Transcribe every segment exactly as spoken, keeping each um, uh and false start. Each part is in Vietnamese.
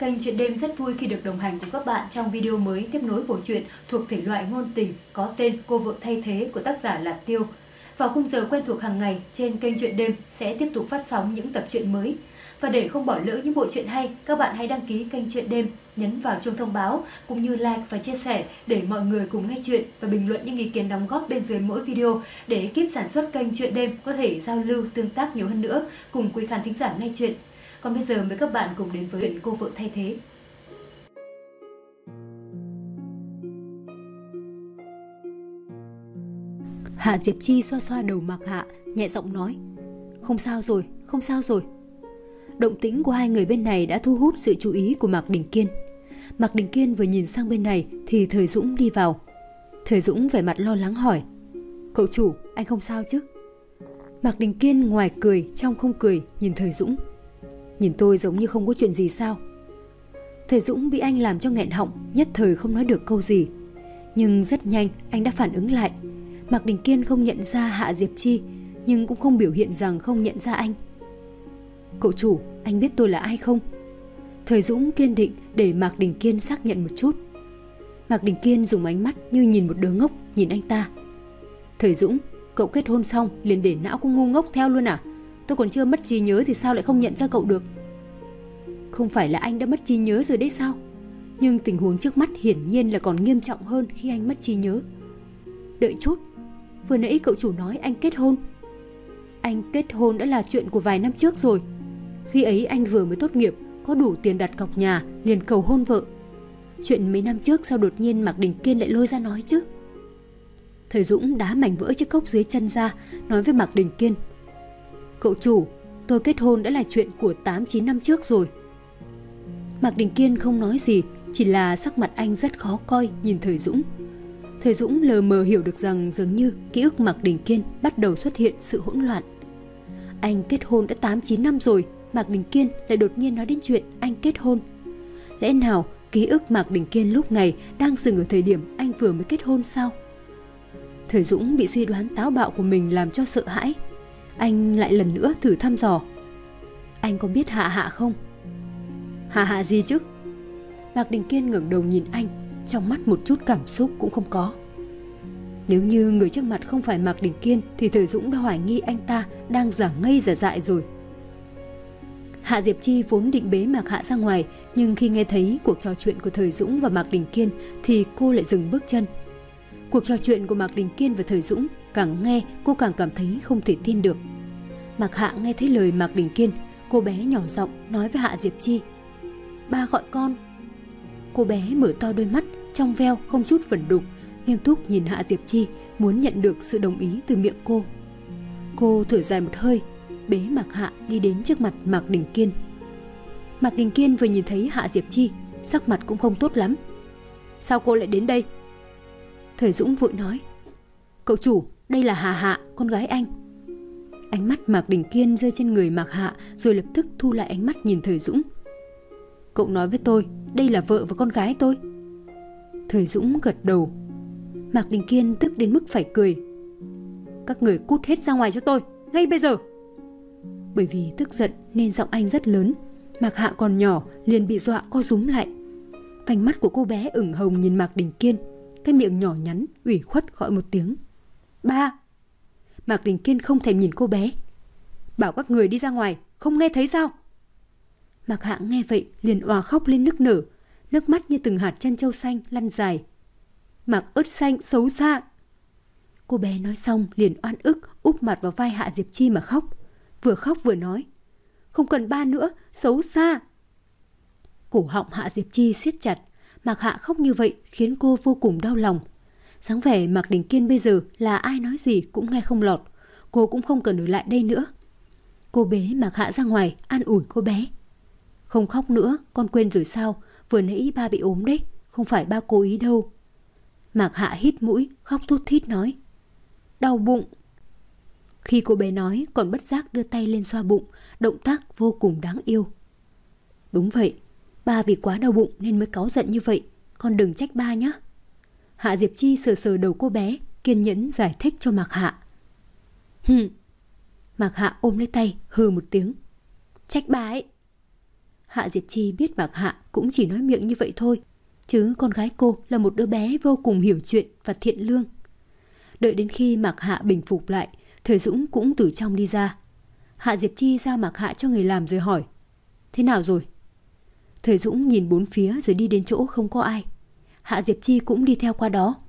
Kênh Chuyện Đêm rất vui khi được đồng hành cùng các bạn trong video mới tiếp nối bộ truyện thuộc thể loại ngôn tình có tên Cô Vợ Thay Thế của tác giả Lạt Tiêu. Vào khung giờ quen thuộc hàng ngày trên kênh Chuyện Đêm sẽ tiếp tục phát sóng những tập truyện mới. Và để không bỏ lỡ những bộ truyện hay, các bạn hãy đăng ký kênh Chuyện Đêm, nhấn vào chuông thông báo cũng như like và chia sẻ để mọi người cùng nghe chuyện và bình luận những ý kiến đóng góp bên dưới mỗi video để ekip sản xuất kênh Chuyện Đêm có thể giao lưu tương tác nhiều hơn nữa cùng quý khán thính giả nghe chuyện. Còn bây giờ mời các bạn cùng đến với chuyện Cô Vợ Thay Thế. Hạ Diệp Chi xoa xoa đầu Mạc Hạ, nhẹ giọng nói: "Không sao rồi, không sao rồi." Động tĩnh của hai người bên này đã thu hút sự chú ý của Mạc Đình Kiên. Mạc Đình Kiên vừa nhìn sang bên này thì Thời Dũng đi vào. Thời Dũng vẻ mặt lo lắng hỏi: "Cậu chủ, anh không sao chứ?" Mạc Đình Kiên ngoài cười trong không cười nhìn Thời Dũng: "Nhìn tôi giống như không có chuyện gì sao?" Thời Dũng bị anh làm cho nghẹn họng, nhất thời không nói được câu gì. Nhưng rất nhanh anh đã phản ứng lại. Mạc Đình Kiên không nhận ra Hạ Diệp Chi, nhưng cũng không biểu hiện rằng không nhận ra anh. "Cậu chủ, anh biết tôi là ai không?" Thời Dũng kiên định để Mạc Đình Kiên xác nhận một chút. Mạc Đình Kiên dùng ánh mắt như nhìn một đứa ngốc nhìn anh ta. "Thời Dũng, cậu kết hôn xong liền để não cũng ngu ngốc theo luôn à? Tôi còn chưa mất trí nhớ thì sao lại không nhận ra cậu được?" "Không phải là anh đã mất trí nhớ rồi đấy sao? Nhưng tình huống trước mắt hiển nhiên là còn nghiêm trọng hơn khi anh mất trí nhớ." "Đợi chút, vừa nãy cậu chủ nói anh kết hôn." "Anh kết hôn đã là chuyện của vài năm trước rồi. Khi ấy anh vừa mới tốt nghiệp, có đủ tiền đặt cọc nhà, liền cầu hôn vợ. Chuyện mấy năm trước sao đột nhiên Mạc Đình Kiên lại lôi ra nói chứ?" Thời Dũng đá mảnh vỡ chiếc cốc dưới chân ra, nói với Mạc Đình Kiên: "Cậu chủ, tôi kết hôn đã là chuyện của tám chín năm trước rồi." Mạc Đình Kiên không nói gì, chỉ là sắc mặt anh rất khó coi nhìn Thời Dũng. Thời Dũng lờ mờ hiểu được rằng dường như ký ức Mạc Đình Kiên bắt đầu xuất hiện sự hỗn loạn. Anh kết hôn đã tám chín năm rồi, Mạc Đình Kiên lại đột nhiên nói đến chuyện anh kết hôn. Lẽ nào ký ức Mạc Đình Kiên lúc này đang dừng ở thời điểm anh vừa mới kết hôn sao? Thời Dũng bị suy đoán táo bạo của mình làm cho sợ hãi. Anh lại lần nữa thử thăm dò: "Anh có biết Hạ Hạ không?" "Hạ Hạ gì chứ?" Mạc Đình Kiên ngẩng đầu nhìn anh, trong mắt một chút cảm xúc cũng không có. Nếu như người trước mặt không phải Mạc Đình Kiên thì Thời Dũng đã hoài nghi anh ta đang giả ngây giả dại rồi. Hạ Diệp Chi vốn định bế Mạc Hạ ra ngoài, nhưng khi nghe thấy cuộc trò chuyện của Thời Dũng và Mạc Đình Kiên thì cô lại dừng bước chân. Cuộc trò chuyện của Mạc Đình Kiên và Thời Dũng càng nghe cô càng cảm thấy không thể tin được. Mạc Hạ nghe thấy lời Mạc Đình Kiên, cô bé nhỏ giọng nói với Hạ Diệp Chi: "Ba gọi con." Cô bé mở to đôi mắt trong veo không chút vẩn đục, nghiêm túc nhìn Hạ Diệp Chi, muốn nhận được sự đồng ý từ miệng cô. Cô thở dài một hơi, bế Mạc Hạ đi đến trước mặt Mạc Đình Kiên. Mạc Đình Kiên vừa nhìn thấy Hạ Diệp Chi, sắc mặt cũng không tốt lắm. "Sao cô lại đến đây?" Thời Dũng vội nói: "Cậu chủ, đây là Hà Hạ, con gái anh." Ánh mắt Mạc Đình Kiên rơi trên người Mạc Hạ rồi lập tức thu lại ánh mắt nhìn Thời Dũng. "Cậu nói với tôi, đây là vợ và con gái tôi." Thời Dũng gật đầu. Mạc Đình Kiên tức đến mức phải cười: "Các người cút hết ra ngoài cho tôi, ngay bây giờ." Bởi vì tức giận nên giọng anh rất lớn, Mạc Hạ còn nhỏ liền bị dọa co rúm lại. Vành mắt của cô bé ửng hồng nhìn Mạc Đình Kiên, cái miệng nhỏ nhắn ủy khuất gọi một tiếng: "Ba." Mạc Đình Kiên không thèm nhìn cô bé: "Bảo các người đi ra ngoài, không nghe thấy sao?" Mạc Hạ nghe vậy liền òa khóc lên nức nở, nước mắt như từng hạt trân châu xanh lăn dài. "Mạc ớt xanh xấu xa." Cô bé nói xong liền oan ức úp mặt vào vai Hạ Diệp Chi mà khóc, vừa khóc vừa nói: "Không cần ba nữa, xấu xa." Cổ họng Hạ Diệp Chi siết chặt, Mạc Hạ khóc như vậy khiến cô vô cùng đau lòng. Dáng vẻ Mạc Đình Kiên bây giờ là ai nói gì cũng nghe không lọt, cô cũng không cần ở lại đây nữa. Cô bế Mạc Hạ ra ngoài an ủi cô bé: "Không khóc nữa, con quên rồi sao? Vừa nãy ba bị ốm đấy, không phải ba cố ý đâu." Mạc Hạ hít mũi, khóc thút thít nói: "Đau bụng." Khi cô bé nói còn bất giác đưa tay lên xoa bụng, động tác vô cùng đáng yêu. "Đúng vậy, ba vì quá đau bụng nên mới cáu giận như vậy, con đừng trách ba nhé." Hạ Diệp Chi sờ sờ đầu cô bé, kiên nhẫn giải thích cho Mạc Hạ. "Hừm." Mạc Hạ ôm lấy tay hừ một tiếng: "Trách ba ấy." Hạ Diệp Chi biết Mạc Hạ cũng chỉ nói miệng như vậy thôi, chứ con gái cô là một đứa bé vô cùng hiểu chuyện và thiện lương. Đợi đến khi Mạc Hạ bình phục lại, Thời Dũng cũng từ trong đi ra. Hạ Diệp Chi giao Mạc Hạ cho người làm rồi hỏi: Thế nào rồi? Thời Dũng nhìn bốn phía rồi đi đến chỗ không có ai. Hạ Diệp Chi cũng đi theo qua đó.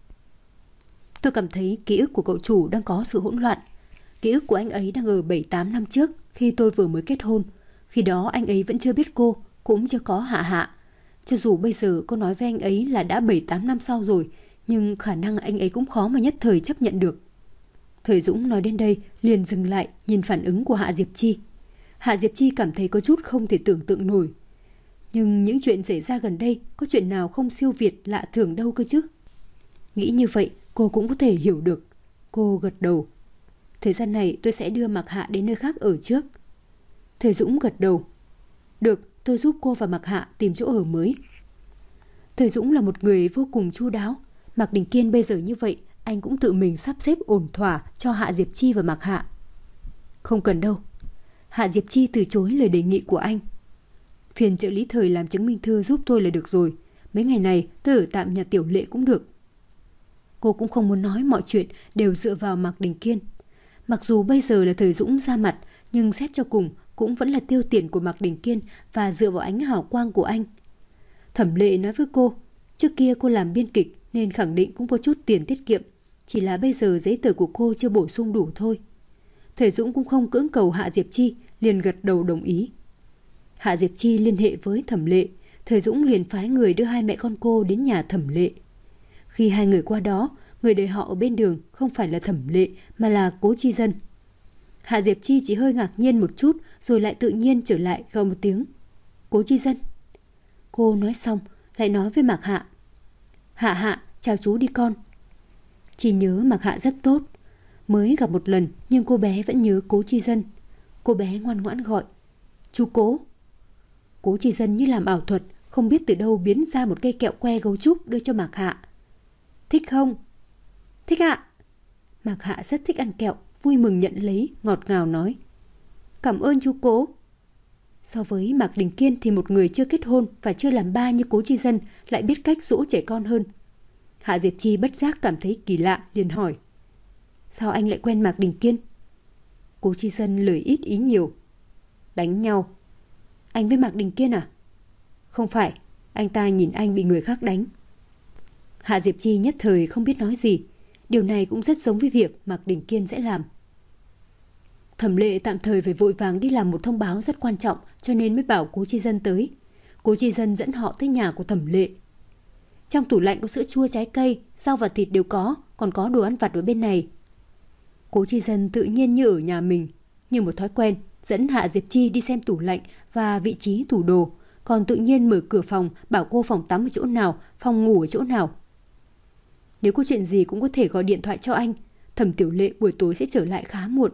Tôi cảm thấy ký ức của cậu chủ đang có sự hỗn loạn. Ký ức của anh ấy đang ở bảy tám năm trước, khi tôi vừa mới kết hôn. Khi đó anh ấy vẫn chưa biết cô, cũng chưa có Hạ Hạ. Cho dù bây giờ cô nói với anh ấy là đã bảy tám năm sau rồi, nhưng khả năng anh ấy cũng khó mà nhất thời chấp nhận được. Thời Dũng nói đến đây liền dừng lại nhìn phản ứng của Hạ Diệp Chi. Hạ Diệp Chi cảm thấy có chút không thể tưởng tượng nổi. Nhưng những chuyện xảy ra gần đây có chuyện nào không siêu việt lạ thường đâu cơ chứ. Nghĩ như vậy cô cũng có thể hiểu được. Cô gật đầu. Thời gian này tôi sẽ đưa Mạc Hạ đến nơi khác ở trước. Thời Dũng gật đầu. Được, tôi giúp cô và Mạc Hạ tìm chỗ ở mới. Thời Dũng là một người vô cùng chu đáo. Mạc Đình Kiên bây giờ như vậy, anh cũng tự mình sắp xếp ổn thỏa cho Hạ Diệp Chi và Mạc Hạ. Không cần đâu. Hạ Diệp Chi từ chối lời đề nghị của anh. Phiền trợ lý Thời làm chứng minh thư giúp tôi là được rồi. Mấy ngày này tôi ở tạm nhà Tiểu Lệ cũng được. Cô cũng không muốn nói mọi chuyện đều dựa vào Mạc Đình Kiên. Mặc dù bây giờ là Thời Dũng ra mặt, nhưng xét cho cùng cũng vẫn là tiêu tiền của Mạc Đình Kiên và dựa vào ánh hào quang của anh. Thẩm Lệ nói với cô, trước kia cô làm biên kịch nên khẳng định cũng có chút tiền tiết kiệm, chỉ là bây giờ giấy tờ của cô chưa bổ sung đủ thôi. Thời Dũng cũng không cưỡng cầu Hạ Diệp Chi, liền gật đầu đồng ý. Hạ Diệp Chi liên hệ với Thẩm Lệ, Thời Dũng liền phái người đưa hai mẹ con cô đến nhà Thẩm Lệ. Khi hai người qua đó, người đợi họ ở bên đường không phải là Thẩm Lệ mà là Cố Chi Dân. Hạ Diệp Chi chỉ hơi ngạc nhiên một chút rồi lại tự nhiên trở lại gọi một tiếng. Cố Chi Dân. Cô nói xong lại nói với Mạc Hạ. Hạ Hạ, chào chú đi con. Chỉ nhớ Mạc Hạ rất tốt. Mới gặp một lần nhưng cô bé vẫn nhớ Cố Chi Dân. Cô bé ngoan ngoãn gọi. Chú Cố. Cố Chi Dân như làm ảo thuật, không biết từ đâu biến ra một cây kẹo que gấu trúc đưa cho Mạc Hạ. Thích không? Thích ạ. Mạc Hạ rất thích ăn kẹo, vui mừng nhận lấy, ngọt ngào nói. Cảm ơn chú Cố. So với Mạc Đình Kiên thì một người chưa kết hôn và chưa làm ba như Cố Chi Dân lại biết cách dỗ trẻ con hơn. Hạ Diệp Chi bất giác cảm thấy kỳ lạ, liền hỏi. Sao anh lại quen Mạc Đình Kiên? Cố Chi Dân lời ít ý nhiều. Đánh nhau. Anh với Mạc Đình Kiên à? Không phải, anh ta nhìn anh bị người khác đánh. Hạ Diệp Chi nhất thời không biết nói gì. Điều này cũng rất giống với việc Mạc Đình Kiên sẽ làm. Thẩm Lệ tạm thời phải vội vàng đi làm một thông báo rất quan trọng, cho nên mới bảo Cố Chi Dân tới. Cố Chi Dân dẫn họ tới nhà của Thẩm Lệ. Trong tủ lạnh có sữa chua, trái cây, rau và thịt đều có, còn có đồ ăn vặt ở bên này. Cố Chi Dân tự nhiên như ở nhà mình, như một thói quen, dẫn Hạ Diệp Chi đi xem tủ lạnh và vị trí tủ đồ, còn tự nhiên mở cửa phòng bảo cô phòng tắm ở chỗ nào, phòng ngủ ở chỗ nào. Nếu có chuyện gì cũng có thể gọi điện thoại cho anh. Thẩm Tiểu Lệ buổi tối sẽ trở lại khá muộn.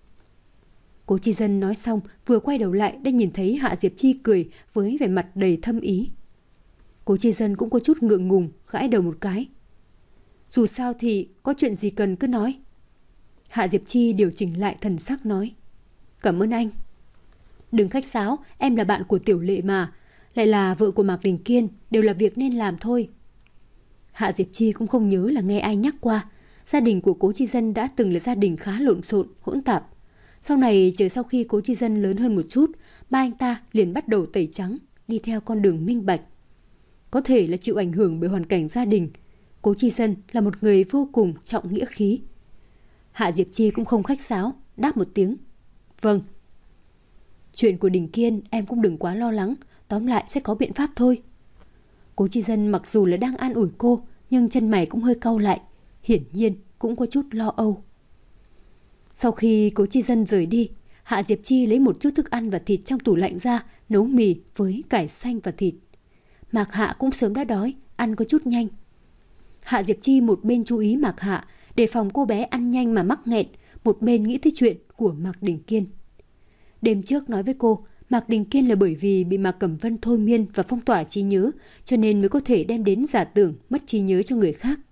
Cố Chi Dân nói xong vừa quay đầu lại đã nhìn thấy Hạ Diệp Chi cười với vẻ mặt đầy thâm ý. Cố Chi Dân cũng có chút ngượng ngùng, gãi đầu một cái. Dù sao thì có chuyện gì cần cứ nói. Hạ Diệp Chi điều chỉnh lại thần sắc nói. Cảm ơn anh. Đừng khách sáo, em là bạn của Tiểu Lệ mà, lại là vợ của Mạc Đình Kiên, đều là việc nên làm thôi. Hạ Diệp Chi cũng không nhớ là nghe ai nhắc qua. Gia đình của Cố Chi Dân đã từng là gia đình khá lộn xộn, hỗn tạp. Sau này chờ sau khi Cố Chi Dân lớn hơn một chút, ba anh ta liền bắt đầu tẩy trắng, đi theo con đường minh bạch. Có thể là chịu ảnh hưởng bởi hoàn cảnh gia đình, Cố Chi Dân là một người vô cùng trọng nghĩa khí. Hạ Diệp Chi cũng không khách sáo, đáp một tiếng. Vâng. Chuyện của Đình Kiên em cũng đừng quá lo lắng, tóm lại sẽ có biện pháp thôi. Cố Chi Dân mặc dù là đang an ủi cô, nhưng chân mày cũng hơi cau lại, hiển nhiên cũng có chút lo âu. Sau khi Cố Chi Dân rời đi, Hạ Diệp Chi lấy một chút thức ăn và thịt trong tủ lạnh ra, nấu mì với cải xanh và thịt. Mạc Hạ cũng sớm đã đói, ăn có chút nhanh. Hạ Diệp Chi một bên chú ý Mạc Hạ, đề phòng cô bé ăn nhanh mà mắc nghẹn, một bên nghĩ tới chuyện của Mạc Đình Kiên. Đêm trước nói với cô, Mạc Đình Kiên là bởi vì bị Mạc Cẩm Vân thôi miên và phong tỏa trí nhớ, cho nên mới có thể đem đến giả tưởng mất trí nhớ cho người khác.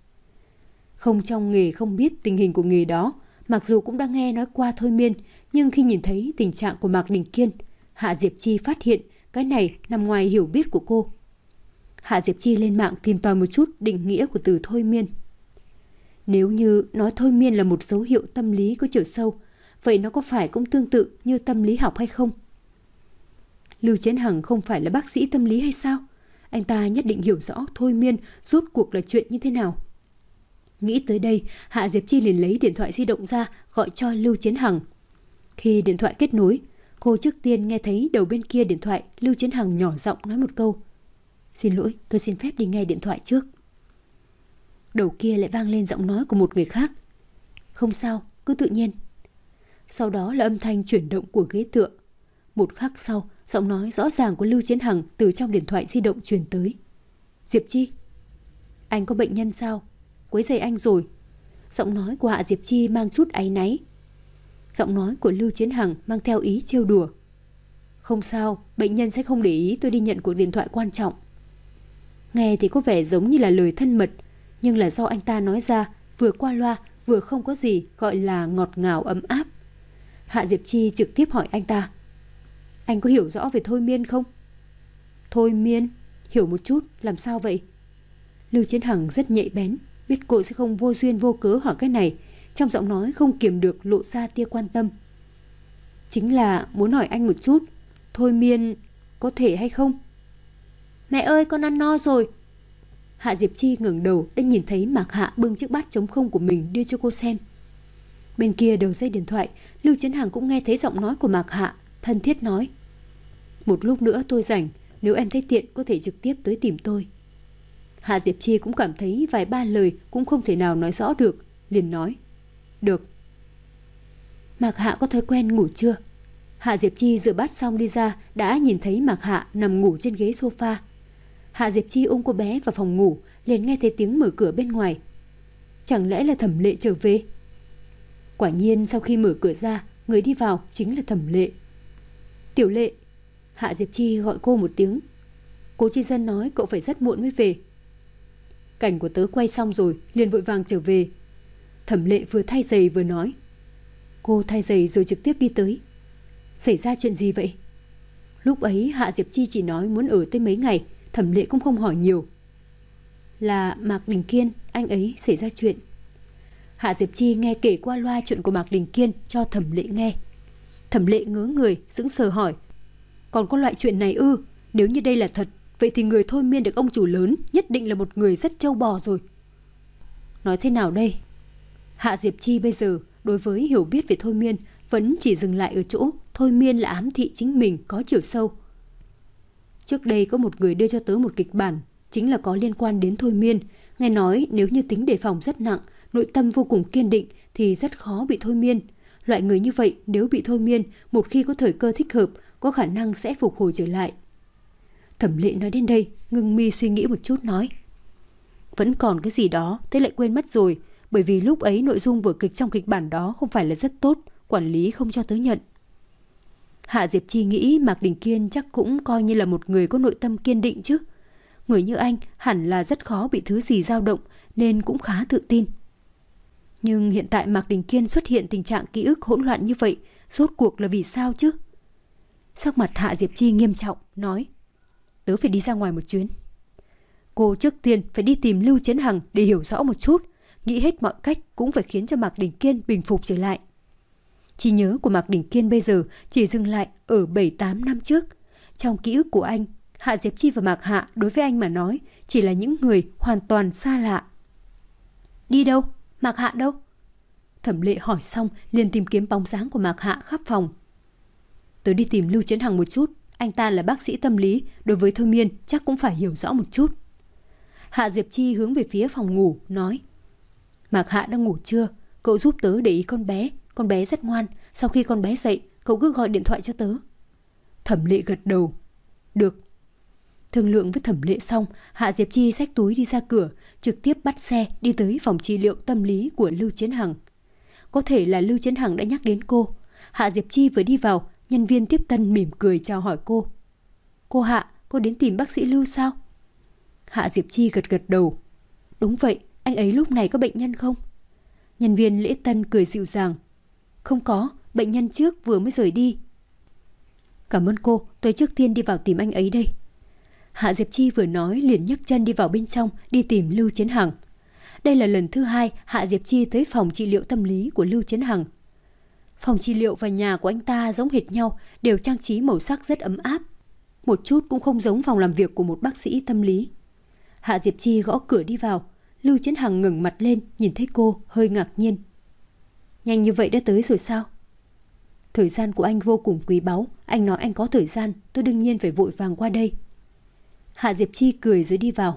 Không trong nghề không biết tình hình của nghề đó, mặc dù cũng đã nghe nói qua thôi miên, nhưng khi nhìn thấy tình trạng của Mạc Đình Kiên, Hạ Diệp Chi phát hiện cái này nằm ngoài hiểu biết của cô. Hạ Diệp Chi lên mạng tìm tòi một chút định nghĩa của từ thôi miên. Nếu như nói thôi miên là một dấu hiệu tâm lý có chiều sâu, vậy nó có phải cũng tương tự như tâm lý học hay không? Lưu Chiến Hằng không phải là bác sĩ tâm lý hay sao? Anh ta nhất định hiểu rõ thôi miên rốt cuộc là chuyện như thế nào. Nghĩ tới đây, Hạ Diệp Chi liền lấy điện thoại di động ra gọi cho Lưu Chiến Hằng. Khi điện thoại kết nối, cô trước tiên nghe thấy đầu bên kia điện thoại Lưu Chiến Hằng nhỏ giọng nói một câu: "Xin lỗi, tôi xin phép đi nghe điện thoại trước." Đầu kia lại vang lên giọng nói của một người khác: "Không sao, cứ tự nhiên." Sau đó là âm thanh chuyển động của ghế tựa. Một khắc sau, giọng nói rõ ràng của Lưu Chiến Hằng từ trong điện thoại di động truyền tới: "Diệp Chi, anh có bệnh nhân sao? Quấy rầy anh rồi." Giọng nói của Hạ Diệp Chi mang chút áy náy. Giọng nói của Lưu Chiến Hằng mang theo ý trêu đùa: "Không sao, bệnh nhân sẽ không để ý tôi đi nhận cuộc điện thoại quan trọng." Nghe thì có vẻ giống như là lời thân mật, nhưng là do anh ta nói ra vừa qua loa vừa không có gì gọi là ngọt ngào ấm áp. Hạ Diệp Chi trực tiếp hỏi anh ta: "Anh có hiểu rõ về thôi miên không?" "Thôi miên? Hiểu một chút, làm sao vậy?" Lưu Chiến Hằng rất nhạy bén, biết cô sẽ không vô duyên vô cớ hỏi cái này, trong giọng nói không kiềm được lộ ra tia quan tâm. "Chính là muốn hỏi anh một chút, thôi miên có thể hay không?" "Mẹ ơi, con ăn no rồi." Hạ Diệp Chi ngẩng đầu đã nhìn thấy Mạc Hạ bưng chiếc bát trống không của mình đưa cho cô xem. Bên kia đầu dây điện thoại, Lưu Chiến Hằng cũng nghe thấy giọng nói của Mạc Hạ, thân thiết nói: "Một lúc nữa tôi rảnh, nếu em thấy tiện có thể trực tiếp tới tìm tôi." Hạ Diệp Chi cũng cảm thấy vài ba lời cũng không thể nào nói rõ được, liền nói: "Được." Mạc Hạ có thói quen ngủ trưa. Hạ Diệp Chi rửa bát xong đi ra đã nhìn thấy Mạc Hạ nằm ngủ trên ghế sofa. Hạ Diệp Chi ôm cô bé vào phòng ngủ, liền nghe thấy tiếng mở cửa bên ngoài. Chẳng lẽ là Thẩm Lệ trở về? Quả nhiên sau khi mở cửa ra, người đi vào chính là Thẩm Lệ. "Tiểu Lệ." Hạ Diệp Chi gọi cô một tiếng. "Cố Chi Dân nói cậu phải rất muộn mới về." "Cảnh của tớ quay xong rồi, liền vội vàng trở về." Thẩm Lệ vừa thay giày vừa nói. Cô thay giày rồi trực tiếp đi tới. "Xảy ra chuyện gì vậy?" Lúc ấy Hạ Diệp Chi chỉ nói muốn ở tới mấy ngày, Thẩm Lệ cũng không hỏi nhiều. "Là Mạc Đình Kiên, anh ấy xảy ra chuyện." Hạ Diệp Chi nghe kể qua loa chuyện của Mạc Đình Kiên cho Thẩm Lệ nghe. Thẩm Lệ ngớ người, sững sờ hỏi: "Còn có loại chuyện này ư? Nếu như đây là thật, vậy thì người thôi miên được ông chủ lớn nhất định là một người rất trâu bò rồi." Nói thế nào đây? Hạ Diệp Chi bây giờ đối với hiểu biết về thôi miên vẫn chỉ dừng lại ở chỗ thôi miên là ám thị chính mình có chiều sâu. Trước đây có một người đưa cho tớ một kịch bản, chính là có liên quan đến thôi miên. Nghe nói nếu như tính đề phòng rất nặng, nội tâm vô cùng kiên định thì rất khó bị thôi miên. Loại người như vậy nếu bị thôi miên, một khi có thời cơ thích hợp, có khả năng sẽ phục hồi trở lại. Thẩm Lệ nói đến đây, ngưng mi suy nghĩ một chút nói: "Vẫn còn cái gì đó, thế lại quên mất rồi. Bởi vì lúc ấy nội dung vở kịch trong kịch bản đó không phải là rất tốt, quản lý không cho tớ nhận." Hạ Diệp Chi nghĩ Mạc Đình Kiên chắc cũng coi như là một người có nội tâm kiên định chứ. Người như anh hẳn là rất khó bị thứ gì dao động, nên cũng khá tự tin. Nhưng hiện tại Mạc Đình Kiên xuất hiện tình trạng ký ức hỗn loạn như vậy, rốt cuộc là vì sao chứ? Sắc mặt Hạ Diệp Chi nghiêm trọng, nói: "Tớ phải đi ra ngoài một chuyến." Cô trước tiên phải đi tìm Lưu Chiến Hằng để hiểu rõ một chút, nghĩ hết mọi cách cũng phải khiến cho Mạc Đình Kiên bình phục trở lại. Trí nhớ của Mạc Đình Kiên bây giờ chỉ dừng lại ở bảy tám năm trước. Trong ký ức của anh, Hạ Diệp Chi và Mạc Hạ đối với anh mà nói chỉ là những người hoàn toàn xa lạ. "Đi đâu? Mạc Hạ đâu?" Thẩm Lệ hỏi xong liền tìm kiếm bóng dáng của Mạc Hạ khắp phòng. "Tớ đi tìm Lưu Chiến Hằng một chút, anh ta là bác sĩ tâm lý, đối với thôi miên chắc cũng phải hiểu rõ một chút." Hạ Diệp Chi hướng về phía phòng ngủ, nói: "Mạc Hạ đang ngủ trưa, cậu giúp tớ để ý con bé, con bé rất ngoan, sau khi con bé dậy, cậu cứ gọi điện thoại cho tớ." Thẩm Lệ gật đầu: "Được." Thương lượng với Thẩm Lệ xong, Hạ Diệp Chi xách túi đi ra cửa, trực tiếp bắt xe đi tới phòng trị liệu tâm lý của Lưu Chiến Hằng. Có thể là Lưu Chiến Hằng đã nhắc đến cô. Hạ Diệp Chi vừa đi vào, nhân viên tiếp tân mỉm cười chào hỏi cô: "Cô Hạ, cô đến tìm bác sĩ Lưu sao?" Hạ Diệp Chi gật gật đầu: "Đúng vậy, anh ấy lúc này có bệnh nhân không?" Nhân viên lễ tân cười dịu dàng: "Không có, bệnh nhân trước vừa mới rời đi." Cảm ơn cô, tôi trước tiên đi vào tìm anh ấy đây. Hạ Diệp Chi vừa nói liền nhấc chân đi vào bên trong đi tìm Lưu Chiến Hằng. Đây là lần thứ hai Hạ Diệp Chi tới phòng trị liệu tâm lý của Lưu Chiến Hằng. Phòng trị liệu và nhà của anh ta giống hệt nhau, đều trang trí màu sắc rất ấm áp. Một chút cũng không giống phòng làm việc của một bác sĩ tâm lý. Hạ Diệp Chi gõ cửa đi vào. Lưu Chiến Hằng ngẩng mặt lên, nhìn thấy cô, hơi ngạc nhiên. Nhanh như vậy đã tới rồi sao? Thời gian của anh vô cùng quý báu. Anh nói anh có thời gian, tôi đương nhiên phải vội vàng qua đây. Hạ Diệp Chi cười rồi đi vào.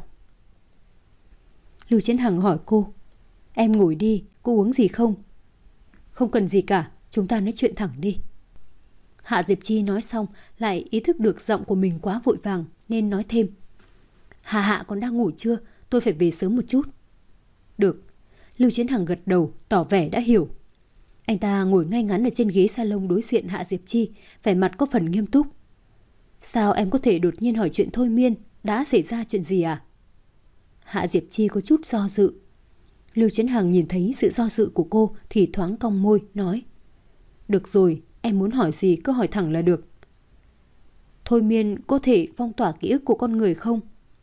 Lưu Chiến Hằng hỏi cô. Em ngồi đi, cô uống gì không? Không cần gì cả, chúng ta nói chuyện thẳng đi. Hạ Diệp Chi nói xong lại ý thức được giọng của mình quá vội vàng nên nói thêm. Hạ Hạ còn đang ngủ chưa? Tôi phải về sớm một chút. Được. Lưu Chiến Hằng gật đầu tỏ vẻ đã hiểu. Anh ta ngồi ngay ngắn ở trên ghế salon đối diện Hạ Diệp Chi, vẻ mặt có phần nghiêm túc. Sao em có thể đột nhiên hỏi chuyện thôi miên? Đã xảy ra chuyện gì à? Hạ Diệp Chi có chút do dự. Lưu Chiến Hằng nhìn thấy sự do dự của cô thì thoáng cong môi nói. Được rồi, em muốn hỏi gì cứ hỏi thẳng là được. Thôi miên có thể phong tỏa ký ức của con người không?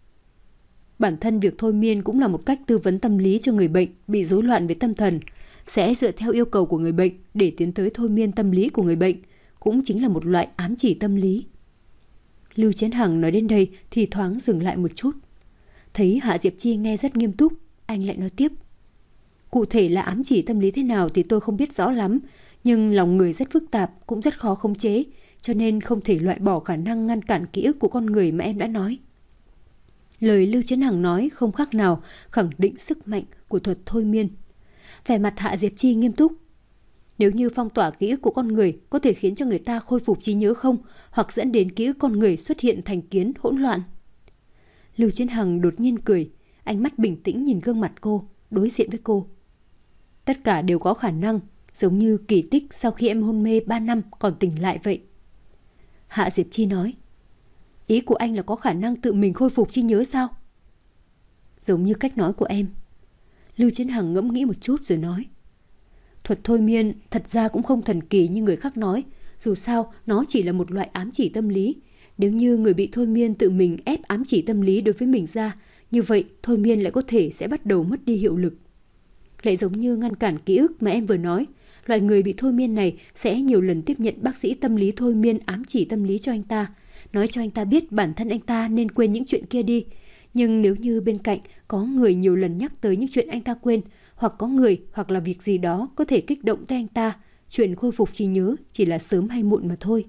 Bản thân việc thôi miên cũng là một cách tư vấn tâm lý cho người bệnh bị rối loạn về tâm thần, sẽ dựa theo yêu cầu của người bệnh để tiến tới thôi miên tâm lý của người bệnh, cũng chính là một loại ám chỉ tâm lý. Lưu Chiến Hằng nói đến đây thì thoáng dừng lại một chút. Thấy Hạ Diệp Chi nghe rất nghiêm túc, anh lại nói tiếp. Cụ thể là ám chỉ tâm lý thế nào thì tôi không biết rõ lắm, nhưng lòng người rất phức tạp, cũng rất khó khống chế, cho nên không thể loại bỏ khả năng ngăn cản ký ức của con người mà em đã nói. Lời Lưu Chiến Hằng nói không khác nào khẳng định sức mạnh của thuật thôi miên. Vẻ mặt Hạ Diệp Chi nghiêm túc. Nếu như phong tỏa ký ức của con người có thể khiến cho người ta khôi phục trí nhớ không, hoặc dẫn đến ký ức con người xuất hiện thành kiến hỗn loạn? Lưu Chiến Hằng đột nhiên cười, ánh mắt bình tĩnh nhìn gương mặt cô, đối diện với cô. Tất cả đều có khả năng, giống như kỳ tích sau khi em hôn mê ba năm còn tỉnh lại vậy. Hạ Diệp Chi nói. Ý của anh là có khả năng tự mình khôi phục trí nhớ sao? Giống như cách nói của em. Lưu Chiến Hằng ngẫm nghĩ một chút rồi nói. Thuật thôi miên thật ra cũng không thần kỳ như người khác nói, dù sao nó chỉ là một loại ám chỉ tâm lý. Nếu như người bị thôi miên tự mình ép ám chỉ tâm lý đối với mình ra, như vậy thôi miên lại có thể sẽ bắt đầu mất đi hiệu lực. Lại giống như ngăn cản ký ức mà em vừa nói, loại người bị thôi miên này sẽ nhiều lần tiếp nhận bác sĩ tâm lý thôi miên ám chỉ tâm lý cho anh ta, nói cho anh ta biết bản thân anh ta nên quên những chuyện kia đi. Nhưng nếu như bên cạnh có người nhiều lần nhắc tới những chuyện anh ta quên, hoặc có người hoặc là việc gì đó có thể kích động tới anh ta, chuyện khôi phục trí nhớ chỉ là sớm hay muộn mà thôi.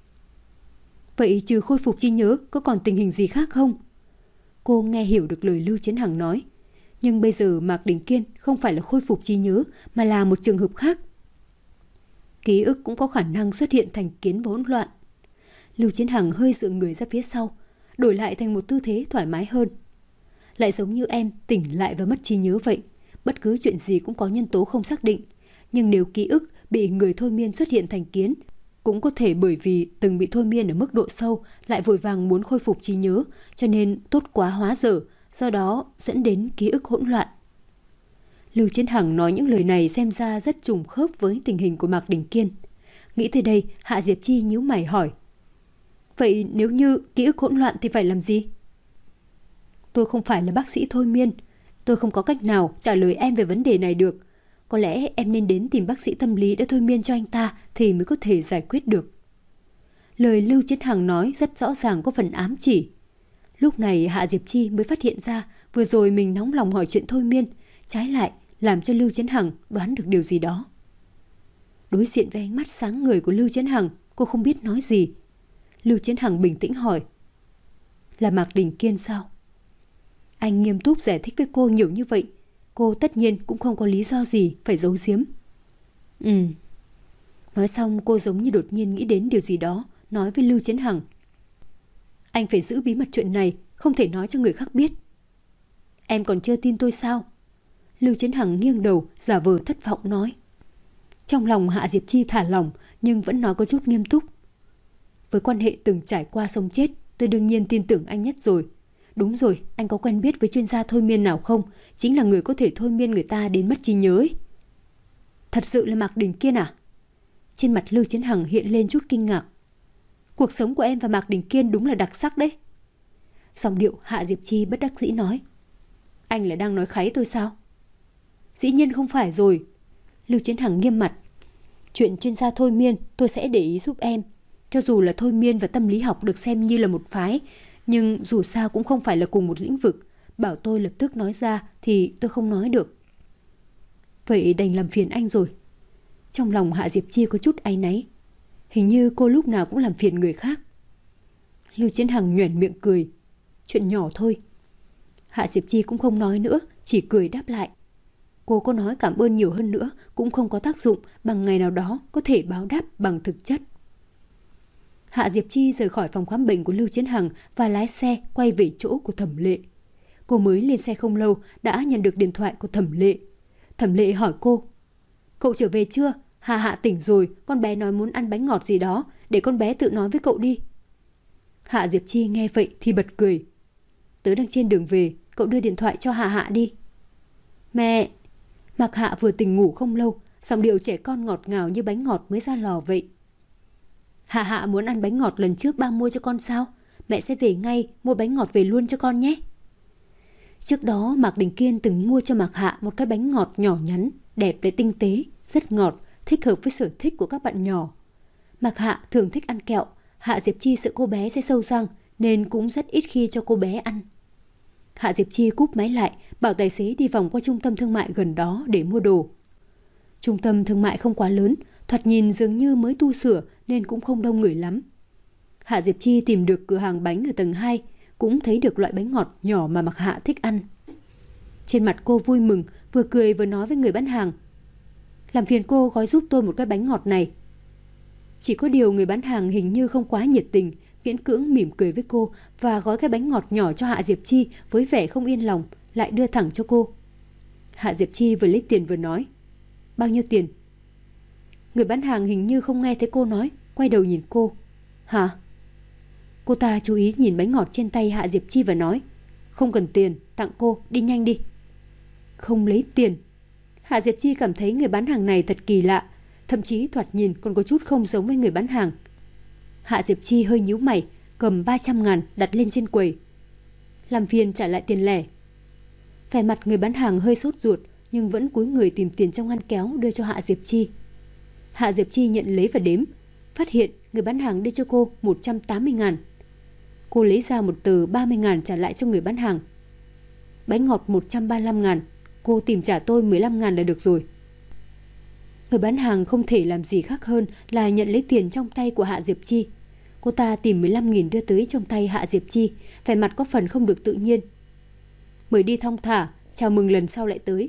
Vậy trừ khôi phục trí nhớ có còn tình hình gì khác không? Cô nghe hiểu được lời Lưu Chiến Hằng nói. Nhưng bây giờ Mạc Đình Kiên không phải là khôi phục trí nhớ mà là một trường hợp khác. Ký ức cũng có khả năng xuất hiện thành kiến và hỗn loạn. Lưu Chiến Hằng hơi dựa người ra phía sau, đổi lại thành một tư thế thoải mái hơn. Lại giống như em tỉnh lại và mất trí nhớ vậy. Bất cứ chuyện gì cũng có nhân tố không xác định. Nhưng nếu ký ức bị người thôi miên xuất hiện thành kiến, cũng có thể bởi vì từng bị thôi miên ở mức độ sâu lại vội vàng muốn khôi phục trí nhớ, cho nên tốt quá hóa dở, do đó dẫn đến ký ức hỗn loạn. Lưu Chiến Hằng nói những lời này xem ra rất trùng khớp với tình hình của Mạc Đình Kiên. Nghĩ tới đây, Hạ Diệp Chi nhíu mày hỏi. Vậy nếu như ký ức hỗn loạn thì phải làm gì? Tôi không phải là bác sĩ thôi miên. Tôi không có cách nào trả lời em về vấn đề này được. Có lẽ em nên đến tìm bác sĩ tâm lý đã thôi miên cho anh ta thì mới có thể giải quyết được. Lời Lưu Chiến Hằng nói rất rõ ràng có phần ám chỉ. Lúc này Hạ Diệp Chi mới phát hiện ra vừa rồi mình nóng lòng hỏi chuyện thôi miên, trái lại làm cho Lưu Chiến Hằng đoán được điều gì đó. Đối diện với ánh mắt sáng ngời của Lưu Chiến Hằng, cô không biết nói gì. Lưu Chiến Hằng bình tĩnh hỏi. Là Mạc Đình Kiên sao? Anh nghiêm túc giải thích với cô nhiều như vậy, cô tất nhiên cũng không có lý do gì phải giấu giếm. Ừ. Nói xong cô giống như đột nhiên nghĩ đến điều gì đó, nói với Lưu Chiến Hằng. Anh phải giữ bí mật chuyện này, không thể nói cho người khác biết. Em còn chưa tin tôi sao? Lưu Chiến Hằng nghiêng đầu, giả vờ thất vọng nói. Trong lòng Hạ Diệp Chi thả lỏng, nhưng vẫn nói có chút nghiêm túc. Với quan hệ từng trải qua sống chết, tôi đương nhiên tin tưởng anh nhất rồi. Đúng rồi, anh có quen biết với chuyên gia thôi miên nào không? Chính là người có thể thôi miên người ta đến mất trí nhớ ấy. Thật sự là Mạc Đình Kiên à? Trên mặt Lưu Chiến Hằng hiện lên chút kinh ngạc. Cuộc sống của em và Mạc Đình Kiên đúng là đặc sắc đấy. Giọng điệu Hạ Diệp Chi bất đắc dĩ nói. Anh là đang nói kháy tôi sao? Dĩ nhiên không phải rồi. Lưu Chiến Hằng nghiêm mặt. Chuyện chuyên gia thôi miên tôi sẽ để ý giúp em. Cho dù là thôi miên và tâm lý học được xem như là một phái, nhưng dù sao cũng không phải là cùng một lĩnh vực. Bảo tôi lập tức nói ra thì tôi không nói được. Vậy đành làm phiền anh rồi. Trong lòng Hạ Diệp Chi có chút áy náy. Hình như cô lúc nào cũng làm phiền người khác. Lưu Chiến Hằng nhoẻn miệng cười. Chuyện nhỏ thôi. Hạ Diệp Chi cũng không nói nữa, chỉ cười đáp lại. Cô có nói cảm ơn nhiều hơn nữa cũng không có tác dụng, bằng ngày nào đó có thể báo đáp bằng thực chất. Hạ Diệp Chi rời khỏi phòng khám bệnh của Lưu Chiến Hằng và lái xe quay về chỗ của Thẩm Lệ. Cô mới lên xe không lâu đã nhận được điện thoại của Thẩm Lệ. Thẩm Lệ hỏi cô. Cậu trở về chưa? Hà Hạ tỉnh rồi, con bé nói muốn ăn bánh ngọt gì đó, để con bé tự nói với cậu đi. Hạ Diệp Chi nghe vậy thì bật cười. Tớ đang trên đường về, cậu đưa điện thoại cho Hà Hạ đi. Mẹ! Mạc Hạ vừa tỉnh ngủ không lâu, giọng điệu trẻ con ngọt ngào như bánh ngọt mới ra lò vậy. Hạ Hạ muốn ăn bánh ngọt lần trước ba mua cho con sao? Mẹ sẽ về ngay, mua bánh ngọt về luôn cho con nhé. Trước đó Mạc Đình Kiên từng mua cho Mạc Hạ một cái bánh ngọt nhỏ nhắn, đẹp lại tinh tế, rất ngọt, thích hợp với sở thích của các bạn nhỏ. Mạc Hạ thường thích ăn kẹo, Hạ Diệp Chi sợ cô bé sẽ sâu răng nên cũng rất ít khi cho cô bé ăn. Hạ Diệp Chi cúp máy lại, bảo tài xế đi vòng qua trung tâm thương mại gần đó để mua đồ. Trung tâm thương mại không quá lớn, thoạt nhìn dường như mới tu sửa nên cũng không đông người lắm. Hạ Diệp Chi tìm được cửa hàng bánh ở tầng hai, cũng thấy được loại bánh ngọt nhỏ mà Mạc Hạ thích ăn. Trên mặt cô vui mừng, vừa cười vừa nói với người bán hàng. Làm phiền cô gói giúp tôi một cái bánh ngọt này. Chỉ có điều người bán hàng hình như không quá nhiệt tình, miễn cưỡng mỉm cười với cô và gói cái bánh ngọt nhỏ cho Hạ Diệp Chi với vẻ không yên lòng, lại đưa thẳng cho cô. Hạ Diệp Chi vừa lấy tiền vừa nói. Bao nhiêu tiền? Người bán hàng hình như không nghe thấy cô nói, quay đầu nhìn cô. Hả? Cô ta chú ý nhìn bánh ngọt trên tay Hạ Diệp Chi và nói. Không cần tiền, tặng cô, đi nhanh đi. Không lấy tiền. Hạ Diệp Chi cảm thấy người bán hàng này thật kỳ lạ, thậm chí thoạt nhìn còn có chút không giống với người bán hàng. Hạ Diệp Chi hơi nhíu mày, cầm ba trăm ngàn đặt lên trên quầy. Làm phiền trả lại tiền lẻ. Vẻ mặt người bán hàng hơi sốt ruột, nhưng vẫn cúi người tìm tiền trong ngăn kéo đưa cho Hạ Diệp Chi. Hạ Diệp Chi nhận lấy và đếm, phát hiện người bán hàng đưa cho cô một trăm tám mươi ngàn. Cô lấy ra một tờ ba mươi ngàn trả lại cho người bán hàng. Bánh ngọt một trăm ba mươi lăm ngàn, cô tìm trả tôi mười lăm ngàn là được rồi. Người bán hàng không thể làm gì khác hơn là nhận lấy tiền trong tay của Hạ Diệp Chi. Cô ta tìm mười lăm nghìn đưa tới trong tay Hạ Diệp Chi, vẻ mặt có phần không được tự nhiên. Mời đi thong thả, chào mừng lần sau lại tới.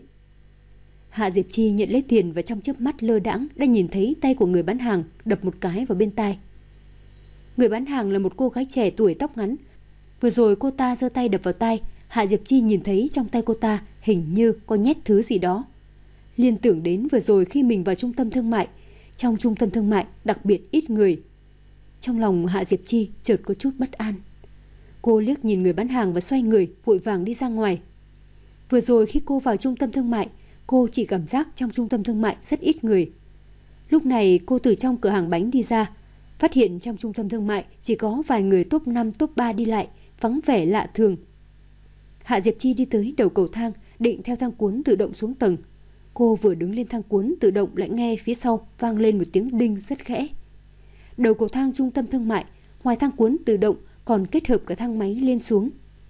Hạ Diệp Chi nhận lấy tiền và trong chớp mắt lơ đãng đã nhìn thấy tay của người bán hàng đập một cái vào bên tai. Người bán hàng là một cô gái trẻ tuổi tóc ngắn. Vừa rồi cô ta giơ tay đập vào tai, Hạ Diệp Chi nhìn thấy trong tay cô ta hình như có nhét thứ gì đó. Liên tưởng đến vừa rồi khi mình vào trung tâm thương mại. Trong trung tâm thương mại đặc biệt ít người. Trong lòng Hạ Diệp Chi chợt có chút bất an. Cô liếc nhìn người bán hàng và xoay người vội vàng đi ra ngoài. Vừa rồi khi cô vào trung tâm thương mại, cô chỉ cảm giác trong trung tâm thương mại rất ít người. Lúc này cô từ trong cửa hàng bánh đi ra, phát hiện trong trung tâm thương mại chỉ có vài người top năm top ba đi lại, vắng vẻ lạ thường. Hạ Diệp Chi đi tới đầu cầu thang, định theo thang cuốn tự động xuống tầng. Cô vừa đứng lên thang cuốn tự động lại nghe phía sau vang lên một tiếng đinh rất khẽ. Đầu cầu thang trung tâm thương mại, ngoài thang cuốn tự động còn kết hợp cả thang máy lên xuống.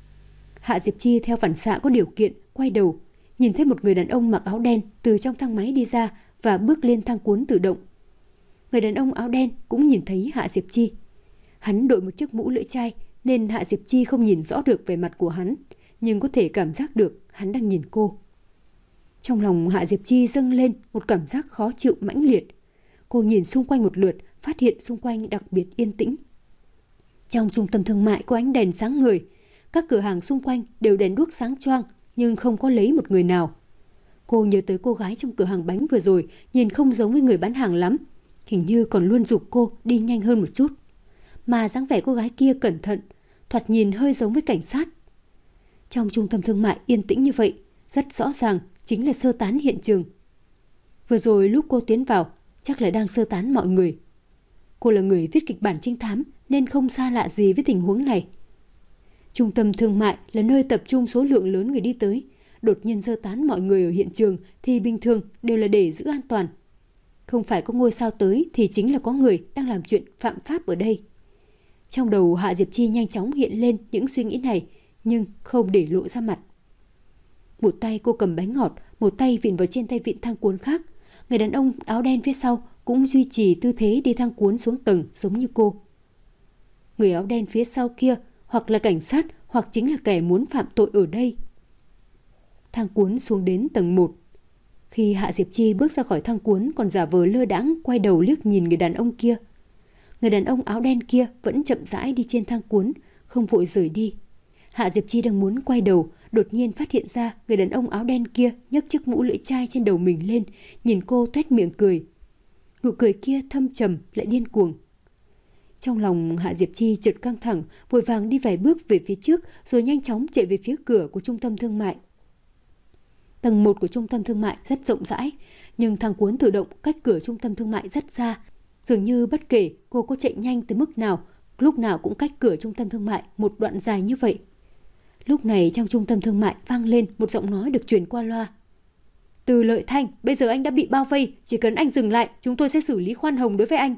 Hạ Diệp Chi theo phản xạ có điều kiện quay đầu, nhìn thấy một người đàn ông mặc áo đen từ trong thang máy đi ra và bước lên thang cuốn tự động. Người đàn ông áo đen cũng nhìn thấy Hạ Diệp Chi. Hắn đội một chiếc mũ lưỡi chai nên Hạ Diệp Chi không nhìn rõ được vẻ mặt của hắn, nhưng có thể cảm giác được hắn đang nhìn cô. Trong lòng Hạ Diệp Chi dâng lên một cảm giác khó chịu mãnh liệt. Cô nhìn xung quanh một lượt, phát hiện xung quanh đặc biệt yên tĩnh. Trong trung tâm thương mại có ánh đèn sáng ngời, các cửa hàng xung quanh đều đèn đuốc sáng choang, nhưng không có lấy một người nào. Cô nhớ tới cô gái trong cửa hàng bánh vừa rồi, nhìn không giống với người bán hàng lắm, hình như còn luôn giục cô đi nhanh hơn một chút. Mà dáng vẻ cô gái kia cẩn thận, thoạt nhìn hơi giống với cảnh sát. Trong trung tâm thương mại yên tĩnh như vậy, rất rõ ràng chính là sơ tán hiện trường. Vừa rồi lúc cô tiến vào, chắc là đang sơ tán mọi người. Cô là người viết kịch bản trinh thám nên không xa lạ gì với tình huống này. Trung tâm thương mại là nơi tập trung số lượng lớn người đi tới. Đột nhiên sơ tán mọi người ở hiện trường thì bình thường đều là để giữ an toàn. Không phải có ngôi sao tới thì chính là có người đang làm chuyện phạm pháp ở đây. Trong đầu Hạ Diệp Chi nhanh chóng hiện lên những suy nghĩ này, nhưng không để lộ ra mặt. Một tay cô cầm bánh ngọt, một tay vịn vào trên tay vịn thang cuốn khác. Người đàn ông áo đen phía sau cũng duy trì tư thế đi thang cuốn xuống tầng giống như cô. Người áo đen phía sau kia hoặc là cảnh sát hoặc chính là kẻ muốn phạm tội ở đây. Thang cuốn xuống đến tầng một. Khi Hạ Diệp Chi bước ra khỏi thang cuốn còn giả vờ lơ đãng quay đầu liếc nhìn người đàn ông kia. Người đàn ông áo đen kia vẫn chậm rãi đi trên thang cuốn, không vội rời đi. Hạ Diệp Chi đang muốn quay đầu, đột nhiên phát hiện ra người đàn ông áo đen kia nhấc chiếc mũ lưỡi chai trên đầu mình lên, nhìn cô tuét miệng cười. Nụ cười kia thâm trầm lại điên cuồng. Trong lòng Hạ Diệp Chi chợt căng thẳng, vội vàng đi vài bước về phía trước rồi nhanh chóng chạy về phía cửa của trung tâm thương mại. Tầng một của trung tâm thương mại rất rộng rãi, nhưng thang cuốn tự động cách cửa trung tâm thương mại rất xa. Dường như bất kể cô có chạy nhanh tới mức nào, lúc nào cũng cách cửa trung tâm thương mại một đoạn dài như vậy. Lúc này trong trung tâm thương mại vang lên một giọng nói được truyền qua loa. Từ Lợi Thanh, bây giờ anh đã bị bao vây, chỉ cần anh dừng lại, chúng tôi sẽ xử lý khoan hồng đối với anh.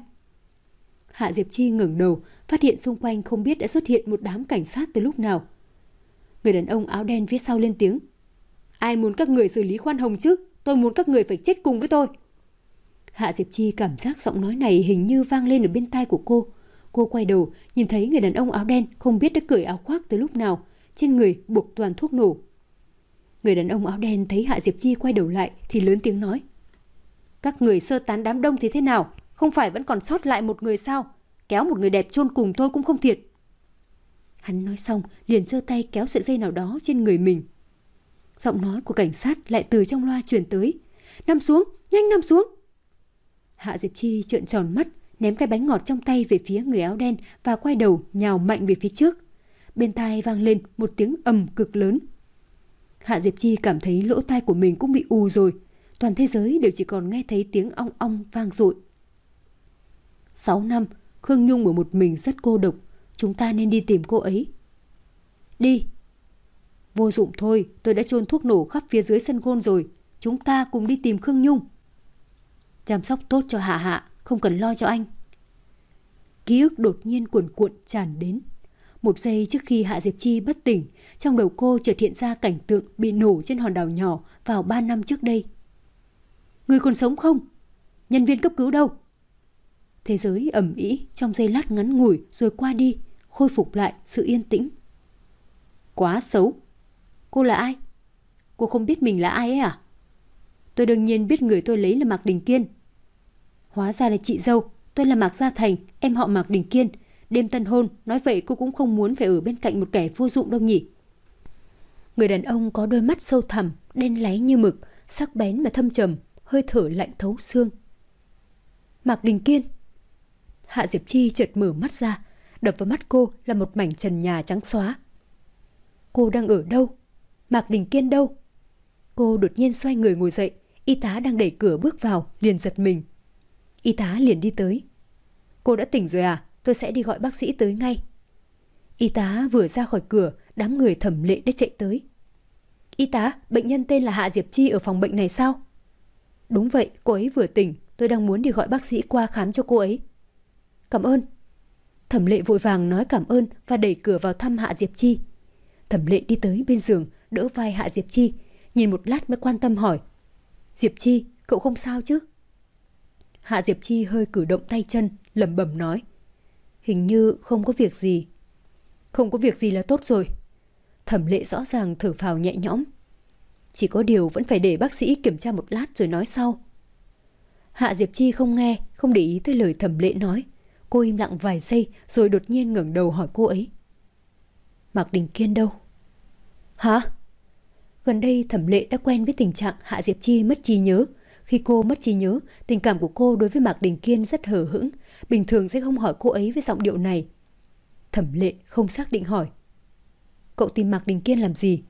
Hạ Diệp Chi ngẩng đầu, phát hiện xung quanh không biết đã xuất hiện một đám cảnh sát từ lúc nào. Người đàn ông áo đen phía sau lên tiếng. Ai muốn các người xử lý khoan hồng chứ? Tôi muốn các người phải chết cùng với tôi. Hạ Diệp Chi cảm giác giọng nói này hình như vang lên ở bên tai của cô. Cô quay đầu, nhìn thấy người đàn ông áo đen không biết đã cởi áo khoác từ lúc nào, trên người buộc toàn thuốc nổ. Người đàn ông áo đen thấy Hạ Diệp Chi quay đầu lại thì lớn tiếng nói. Các người sơ tán đám đông thì thế nào? Không phải vẫn còn sót lại một người sao? Kéo một người đẹp chôn cùng thôi cũng không thiệt. Hắn nói xong liền giơ tay kéo sợi dây nào đó trên người mình. Giọng nói của cảnh sát lại từ trong loa truyền tới. Nằm xuống, nhanh nằm xuống. Hạ Diệp Chi trợn tròn mắt, ném cái bánh ngọt trong tay về phía người áo đen và quay đầu nhào mạnh về phía trước. Bên tai vang lên một tiếng ầm cực lớn. Hạ Diệp Chi cảm thấy lỗ tai của mình cũng bị ù rồi. Toàn thế giới đều chỉ còn nghe thấy tiếng ong ong vang dội. Sáu năm, Khương Nhung ở một mình rất cô độc. Chúng ta nên đi tìm cô ấy. Đi. Vô dụng thôi, tôi đã chôn thuốc nổ khắp phía dưới sân gôn rồi. Chúng ta cùng đi tìm Khương Nhung. Chăm sóc tốt cho Hạ Hạ, không cần lo cho anh. Ký ức đột nhiên cuồn cuộn tràn đến. Một giây trước khi Hạ Diệp Chi bất tỉnh, trong đầu cô chợt hiện ra cảnh tượng bị nổ trên hòn đảo nhỏ vào ba năm trước đây. Người còn sống không? Nhân viên cấp cứu đâu? Thế giới ầm ĩ trong giây lát ngắn ngủi rồi qua đi, khôi phục lại sự yên tĩnh. Quá xấu. Cô là ai? Cô không biết mình là ai ấy à? Tôi đương nhiên biết người tôi lấy là Mạc Đình Kiên. Hóa ra là chị dâu. Tôi là Mạc Gia Thành, em họ Mạc Đình Kiên. Đêm tân hôn, nói vậy cô cũng không muốn phải ở bên cạnh một kẻ vô dụng đâu nhỉ? Người đàn ông có đôi mắt sâu thẳm, đen láy như mực, sắc bén mà thâm trầm, hơi thở lạnh thấu xương. Mạc Đình Kiên. Hạ Diệp Chi chợt mở mắt ra, đập vào mắt cô là một mảnh trần nhà trắng xóa. Cô đang ở đâu? Mạc Đình Kiên đâu? Cô đột nhiên xoay người ngồi dậy, y tá đang đẩy cửa bước vào, liền giật mình. Y tá liền đi tới. Cô đã tỉnh rồi à? Tôi sẽ đi gọi bác sĩ tới ngay. Y tá vừa ra khỏi cửa, đám người Thẩm Lệ đã chạy tới. Y tá, bệnh nhân tên là Hạ Diệp Chi ở phòng bệnh này sao? Đúng vậy, cô ấy vừa tỉnh. Tôi đang muốn đi gọi bác sĩ qua khám cho cô ấy. Cảm ơn. Thẩm Lệ vội vàng nói cảm ơn và đẩy cửa vào thăm Hạ Diệp Chi. Thẩm Lệ đi tới bên giường, đỡ vai Hạ Diệp Chi, nhìn một lát mới quan tâm hỏi. Diệp Chi, cậu không sao chứ? Hạ Diệp Chi hơi cử động tay chân, lẩm bẩm nói. Hình như không có việc gì. Không có việc gì là tốt rồi. Thẩm Lệ rõ ràng thở phào nhẹ nhõm. Chỉ có điều vẫn phải để bác sĩ kiểm tra một lát rồi nói sau. Hạ Diệp Chi không nghe, không để ý tới lời Thẩm Lệ nói. Cô im lặng vài giây rồi đột nhiên ngẩng đầu hỏi cô ấy. Mạc Đình Kiên đâu? Hả? Gần đây Thẩm Lệ đã quen với tình trạng Hạ Diệp Chi mất trí nhớ. Khi cô mất trí nhớ, tình cảm của cô đối với Mạc Đình Kiên rất hờ hững, bình thường sẽ không hỏi cô ấy với giọng điệu này. Thẩm Lệ không xác định hỏi. Cậu tìm Mạc Đình Kiên làm gì?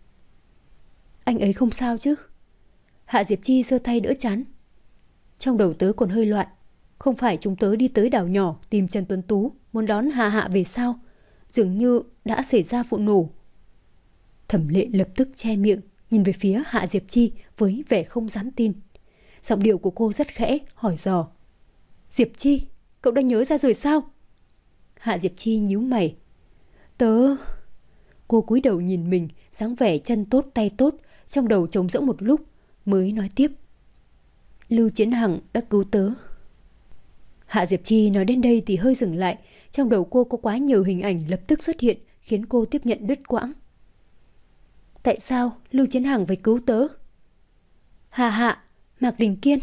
Anh ấy không sao chứ? Hạ Diệp Chi giơ tay đỡ trán. Trong đầu tớ còn hơi loạn. Không phải chúng tớ đi tới đảo nhỏ tìm Trần Tuấn Tú, muốn đón Hạ Hạ về sao? Dường như đã xảy ra vụ nổ. Thẩm Lệ lập tức che miệng, nhìn về phía Hạ Diệp Chi với vẻ không dám tin. Giọng điệu của cô rất khẽ, hỏi dò. Diệp Chi, cậu đã nhớ ra rồi sao? Hạ Diệp Chi nhíu mày. Tớ... Cô cúi đầu nhìn mình, dáng vẻ chân tốt tay tốt, trong đầu trống rỗng một lúc, mới nói tiếp. Lưu Chiến Hằng đã cứu tớ. Hạ Diệp Chi nói đến đây thì hơi dừng lại, trong đầu cô có quá nhiều hình ảnh lập tức xuất hiện, khiến cô tiếp nhận đứt quãng. Tại sao Lưu Chiến Hằng phải cứu tớ? Hạ Hạ, Mạc Đình Kiên.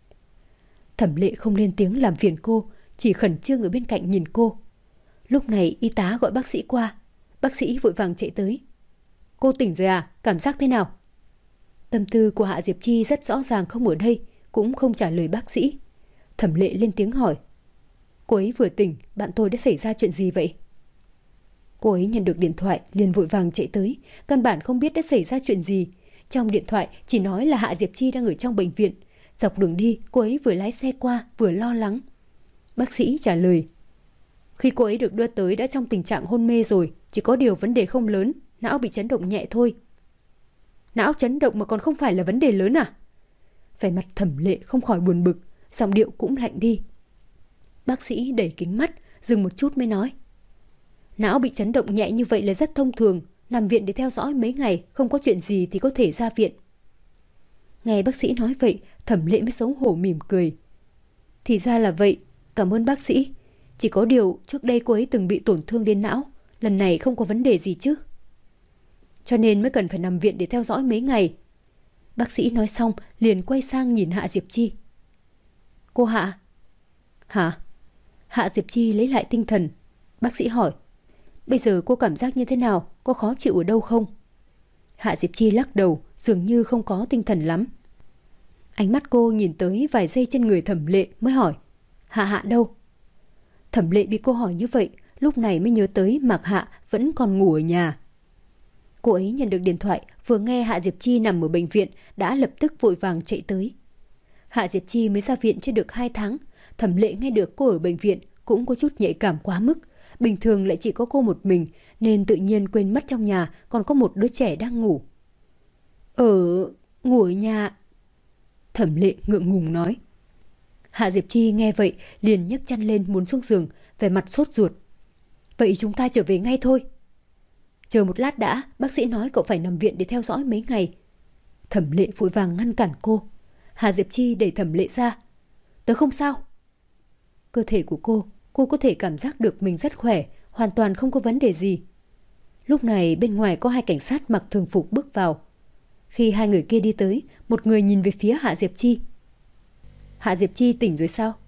Thẩm Lệ không lên tiếng làm phiền cô, chỉ khẩn trương ở bên cạnh nhìn cô. Lúc này y tá gọi bác sĩ qua. Bác sĩ vội vàng chạy tới. Cô tỉnh rồi à? Cảm giác thế nào? Tâm tư của Hạ Diệp Chi rất rõ ràng không ở đây, cũng không trả lời bác sĩ. Thẩm Lệ lên tiếng hỏi. Cô ấy vừa tỉnh, bạn tôi đã xảy ra chuyện gì vậy? Cô ấy nhận được điện thoại liền vội vàng chạy tới, căn bản không biết đã xảy ra chuyện gì. Trong điện thoại chỉ nói là Hạ Diệp Chi đang ở trong bệnh viện. Dọc đường đi cô ấy vừa lái xe qua vừa lo lắng. Bác sĩ trả lời. Khi cô ấy được đưa tới đã trong tình trạng hôn mê rồi, chỉ có điều vấn đề không lớn, não bị chấn động nhẹ thôi. Não chấn động mà còn không phải là vấn đề lớn à? Vẻ mặt Thẩm Lệ không khỏi buồn bực, giọng điệu cũng lạnh đi. Bác sĩ đẩy kính mắt, dừng một chút mới nói. Não bị chấn động nhẹ như vậy là rất thông thường, nằm viện để theo dõi mấy ngày, không có chuyện gì thì có thể ra viện. Nghe bác sĩ nói vậy, Thẩm Lệ mới xấu hổ mỉm cười. Thì ra là vậy, cảm ơn bác sĩ. Chỉ có điều trước đây cô ấy từng bị tổn thương đến não, lần này không có vấn đề gì chứ. Cho nên mới cần phải nằm viện để theo dõi mấy ngày. Bác sĩ nói xong liền quay sang nhìn Hạ Diệp Chi. Cô Hạ? Hả? Hạ Diệp Chi lấy lại tinh thần. Bác sĩ hỏi. Bây giờ cô cảm giác như thế nào? Có khó chịu ở đâu không? Hạ Diệp Chi lắc đầu, dường như không có tinh thần lắm. Ánh mắt cô nhìn tới vài giây trên người Thẩm Lệ mới hỏi. Hạ Hạ đâu? Thẩm Lệ bị cô hỏi như vậy, lúc này mới nhớ tới Mạc Hạ vẫn còn ngủ ở nhà. Cô ấy nhận được điện thoại, vừa nghe Hạ Diệp Chi nằm ở bệnh viện, đã lập tức vội vàng chạy tới. Hạ Diệp Chi mới ra viện chưa được hai tháng, Thẩm Lệ nghe được cô ở bệnh viện cũng có chút nhạy cảm quá mức. Bình thường lại chỉ có cô một mình, nên tự nhiên quên mất trong nhà còn có một đứa trẻ đang ngủ. Ở... ngủ ở nhà... Thẩm Lệ ngượng ngùng nói. Hạ Diệp Chi nghe vậy liền nhấc chăn lên muốn xuống giường, vẻ mặt sốt ruột. Vậy chúng ta trở về ngay thôi. Chờ một lát đã, bác sĩ nói cậu phải nằm viện để theo dõi mấy ngày. Thẩm Lệ vội vàng ngăn cản cô. Hạ Diệp Chi đẩy Thẩm Lệ ra. Tớ không sao. Cơ thể của cô, cô có thể cảm giác được mình rất khỏe, hoàn toàn không có vấn đề gì. Lúc này bên ngoài có hai cảnh sát mặc thường phục bước vào. Khi hai người kia đi tới, một người nhìn về phía Hạ Diệp Chi. Hạ Diệp Chi tỉnh rồi sao?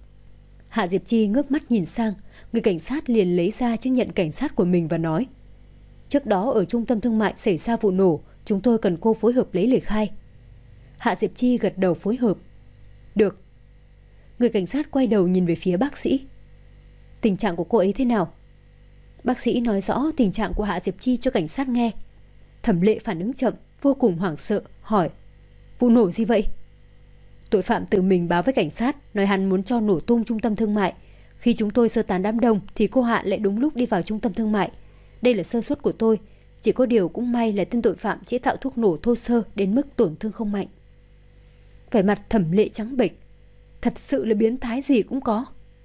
Hạ Diệp Chi ngước mắt nhìn sang, người cảnh sát liền lấy ra chứng nhận cảnh sát của mình và nói. Trước đó ở trung tâm thương mại xảy ra vụ nổ, chúng tôi cần cô phối hợp lấy lời khai. Hạ Diệp Chi gật đầu phối hợp. Được. Người cảnh sát quay đầu nhìn về phía bác sĩ. Tình trạng của cô ấy thế nào? Bác sĩ nói rõ tình trạng của Hạ Diệp Chi cho cảnh sát nghe. Thẩm Lệ phản ứng chậm, vô cùng hoảng sợ, hỏi. Vụ nổ gì vậy? Tội phạm tự mình báo với cảnh sát, nói hắn muốn cho nổ tung trung tâm thương mại. Khi chúng tôi sơ tán đám đông thì cô Hạ lại đúng lúc đi vào trung tâm thương mại. Đây là sơ suất của tôi, chỉ có điều cũng may là tên tội phạm chế tạo thuốc nổ thô sơ đến mức tổn thương không mạnh. Vẻ mặt Thẩm Lệ trắng bệch, thật sự là biến thái gì cũng có.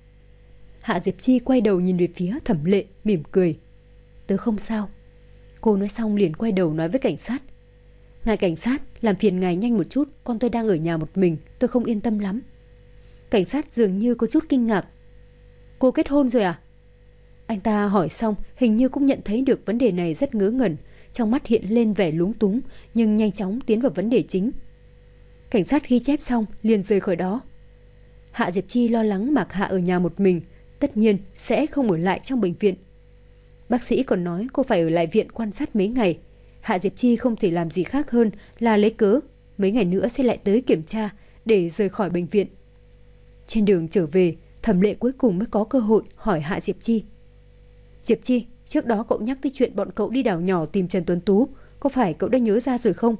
Hạ Diệp Chi quay đầu nhìn về phía Thẩm Lệ, mỉm cười. Tớ không sao. Cô nói xong liền quay đầu nói với cảnh sát. Ngài cảnh sát, làm phiền ngài nhanh một chút, con tôi đang ở nhà một mình, tôi không yên tâm lắm. Cảnh sát dường như có chút kinh ngạc. Cô kết hôn rồi à? Anh ta hỏi xong, hình như cũng nhận thấy được vấn đề này rất ngớ ngẩn, trong mắt hiện lên vẻ lúng túng, nhưng nhanh chóng tiến vào vấn đề chính. Cảnh sát ghi chép xong, liền rời khỏi đó. Hạ Diệp Chi lo lắng Mạc Hạ ở nhà một mình, tất nhiên sẽ không ở lại trong bệnh viện. Bác sĩ còn nói cô phải ở lại viện quan sát mấy ngày. Hạ Diệp Chi không thể làm gì khác hơn là lấy cớ mấy ngày nữa sẽ lại tới kiểm tra để rời khỏi bệnh viện. Trên đường trở về, Thẩm Lệ cuối cùng mới có cơ hội hỏi Hạ Diệp Chi. Diệp Chi, trước đó cậu nhắc tới chuyện bọn cậu đi đảo nhỏ tìm Trần Tuấn Tú, có phải cậu đã nhớ ra rồi không?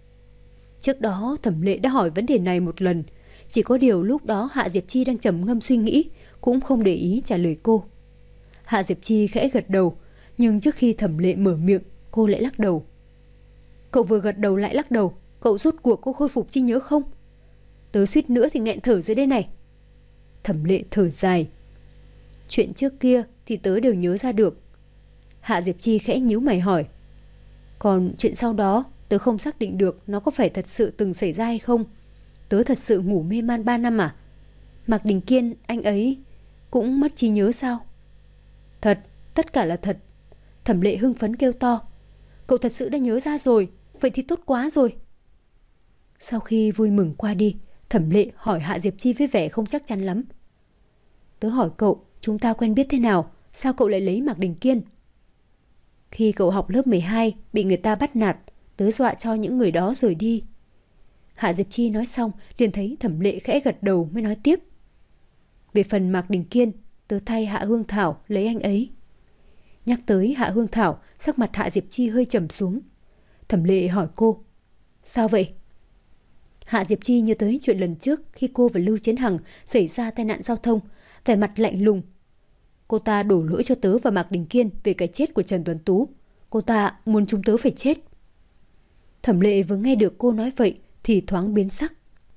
Trước đó Thẩm Lệ đã hỏi vấn đề này một lần, chỉ có điều lúc đó Hạ Diệp Chi đang trầm ngâm suy nghĩ, cũng không để ý trả lời cô. Hạ Diệp Chi khẽ gật đầu, nhưng trước khi Thẩm Lệ mở miệng, cô lại lắc đầu. Cậu vừa gật đầu lại lắc đầu, cậu rốt cuộc có khôi phục trí nhớ không? Tớ suýt nữa thì nghẹn thở dưới đây này. Thẩm Lệ thở dài. Chuyện trước kia thì tớ đều nhớ ra được. Hạ Diệp Chi khẽ nhíu mày hỏi. Còn chuyện sau đó, tớ không xác định được nó có phải thật sự từng xảy ra hay không. Tớ thật sự ngủ mê man ba năm à? Mạc Đình Kiên, anh ấy cũng mất trí nhớ sao? Thật, tất cả là thật. Thẩm Lệ hưng phấn kêu to. Cậu thật sự đã nhớ ra rồi, vậy thì tốt quá rồi. Sau khi vui mừng qua đi, Thẩm Lệ hỏi Hạ Diệp Chi với vẻ không chắc chắn lắm. Tớ hỏi cậu, chúng ta quen biết thế nào? Sao cậu lại lấy Mạc Đình Kiên? Khi cậu học lớp mười hai, bị người ta bắt nạt, tớ dọa cho những người đó rời đi. Hạ Diệp Chi nói xong, liền thấy Thẩm Lệ khẽ gật đầu mới nói tiếp. Về phần Mạc Đình Kiên, tớ thay Hạ Hương Thảo lấy anh ấy. Nhắc tới Hạ Hương Thảo, sắc mặt Hạ Diệp Chi hơi trầm xuống. Thẩm Lệ hỏi cô. Sao vậy? Hạ Diệp Chi nhớ tới chuyện lần trước khi cô và Lưu Chiến Hằng xảy ra tai nạn giao thông, vẻ mặt lạnh lùng. Cô ta đổ lỗi cho tớ và Mạc Đình Kiên về cái chết của Trần Tuấn Tú. Cô ta muốn chúng tớ phải chết. Thẩm Lệ vừa nghe được cô nói vậy thì thoáng biến sắc.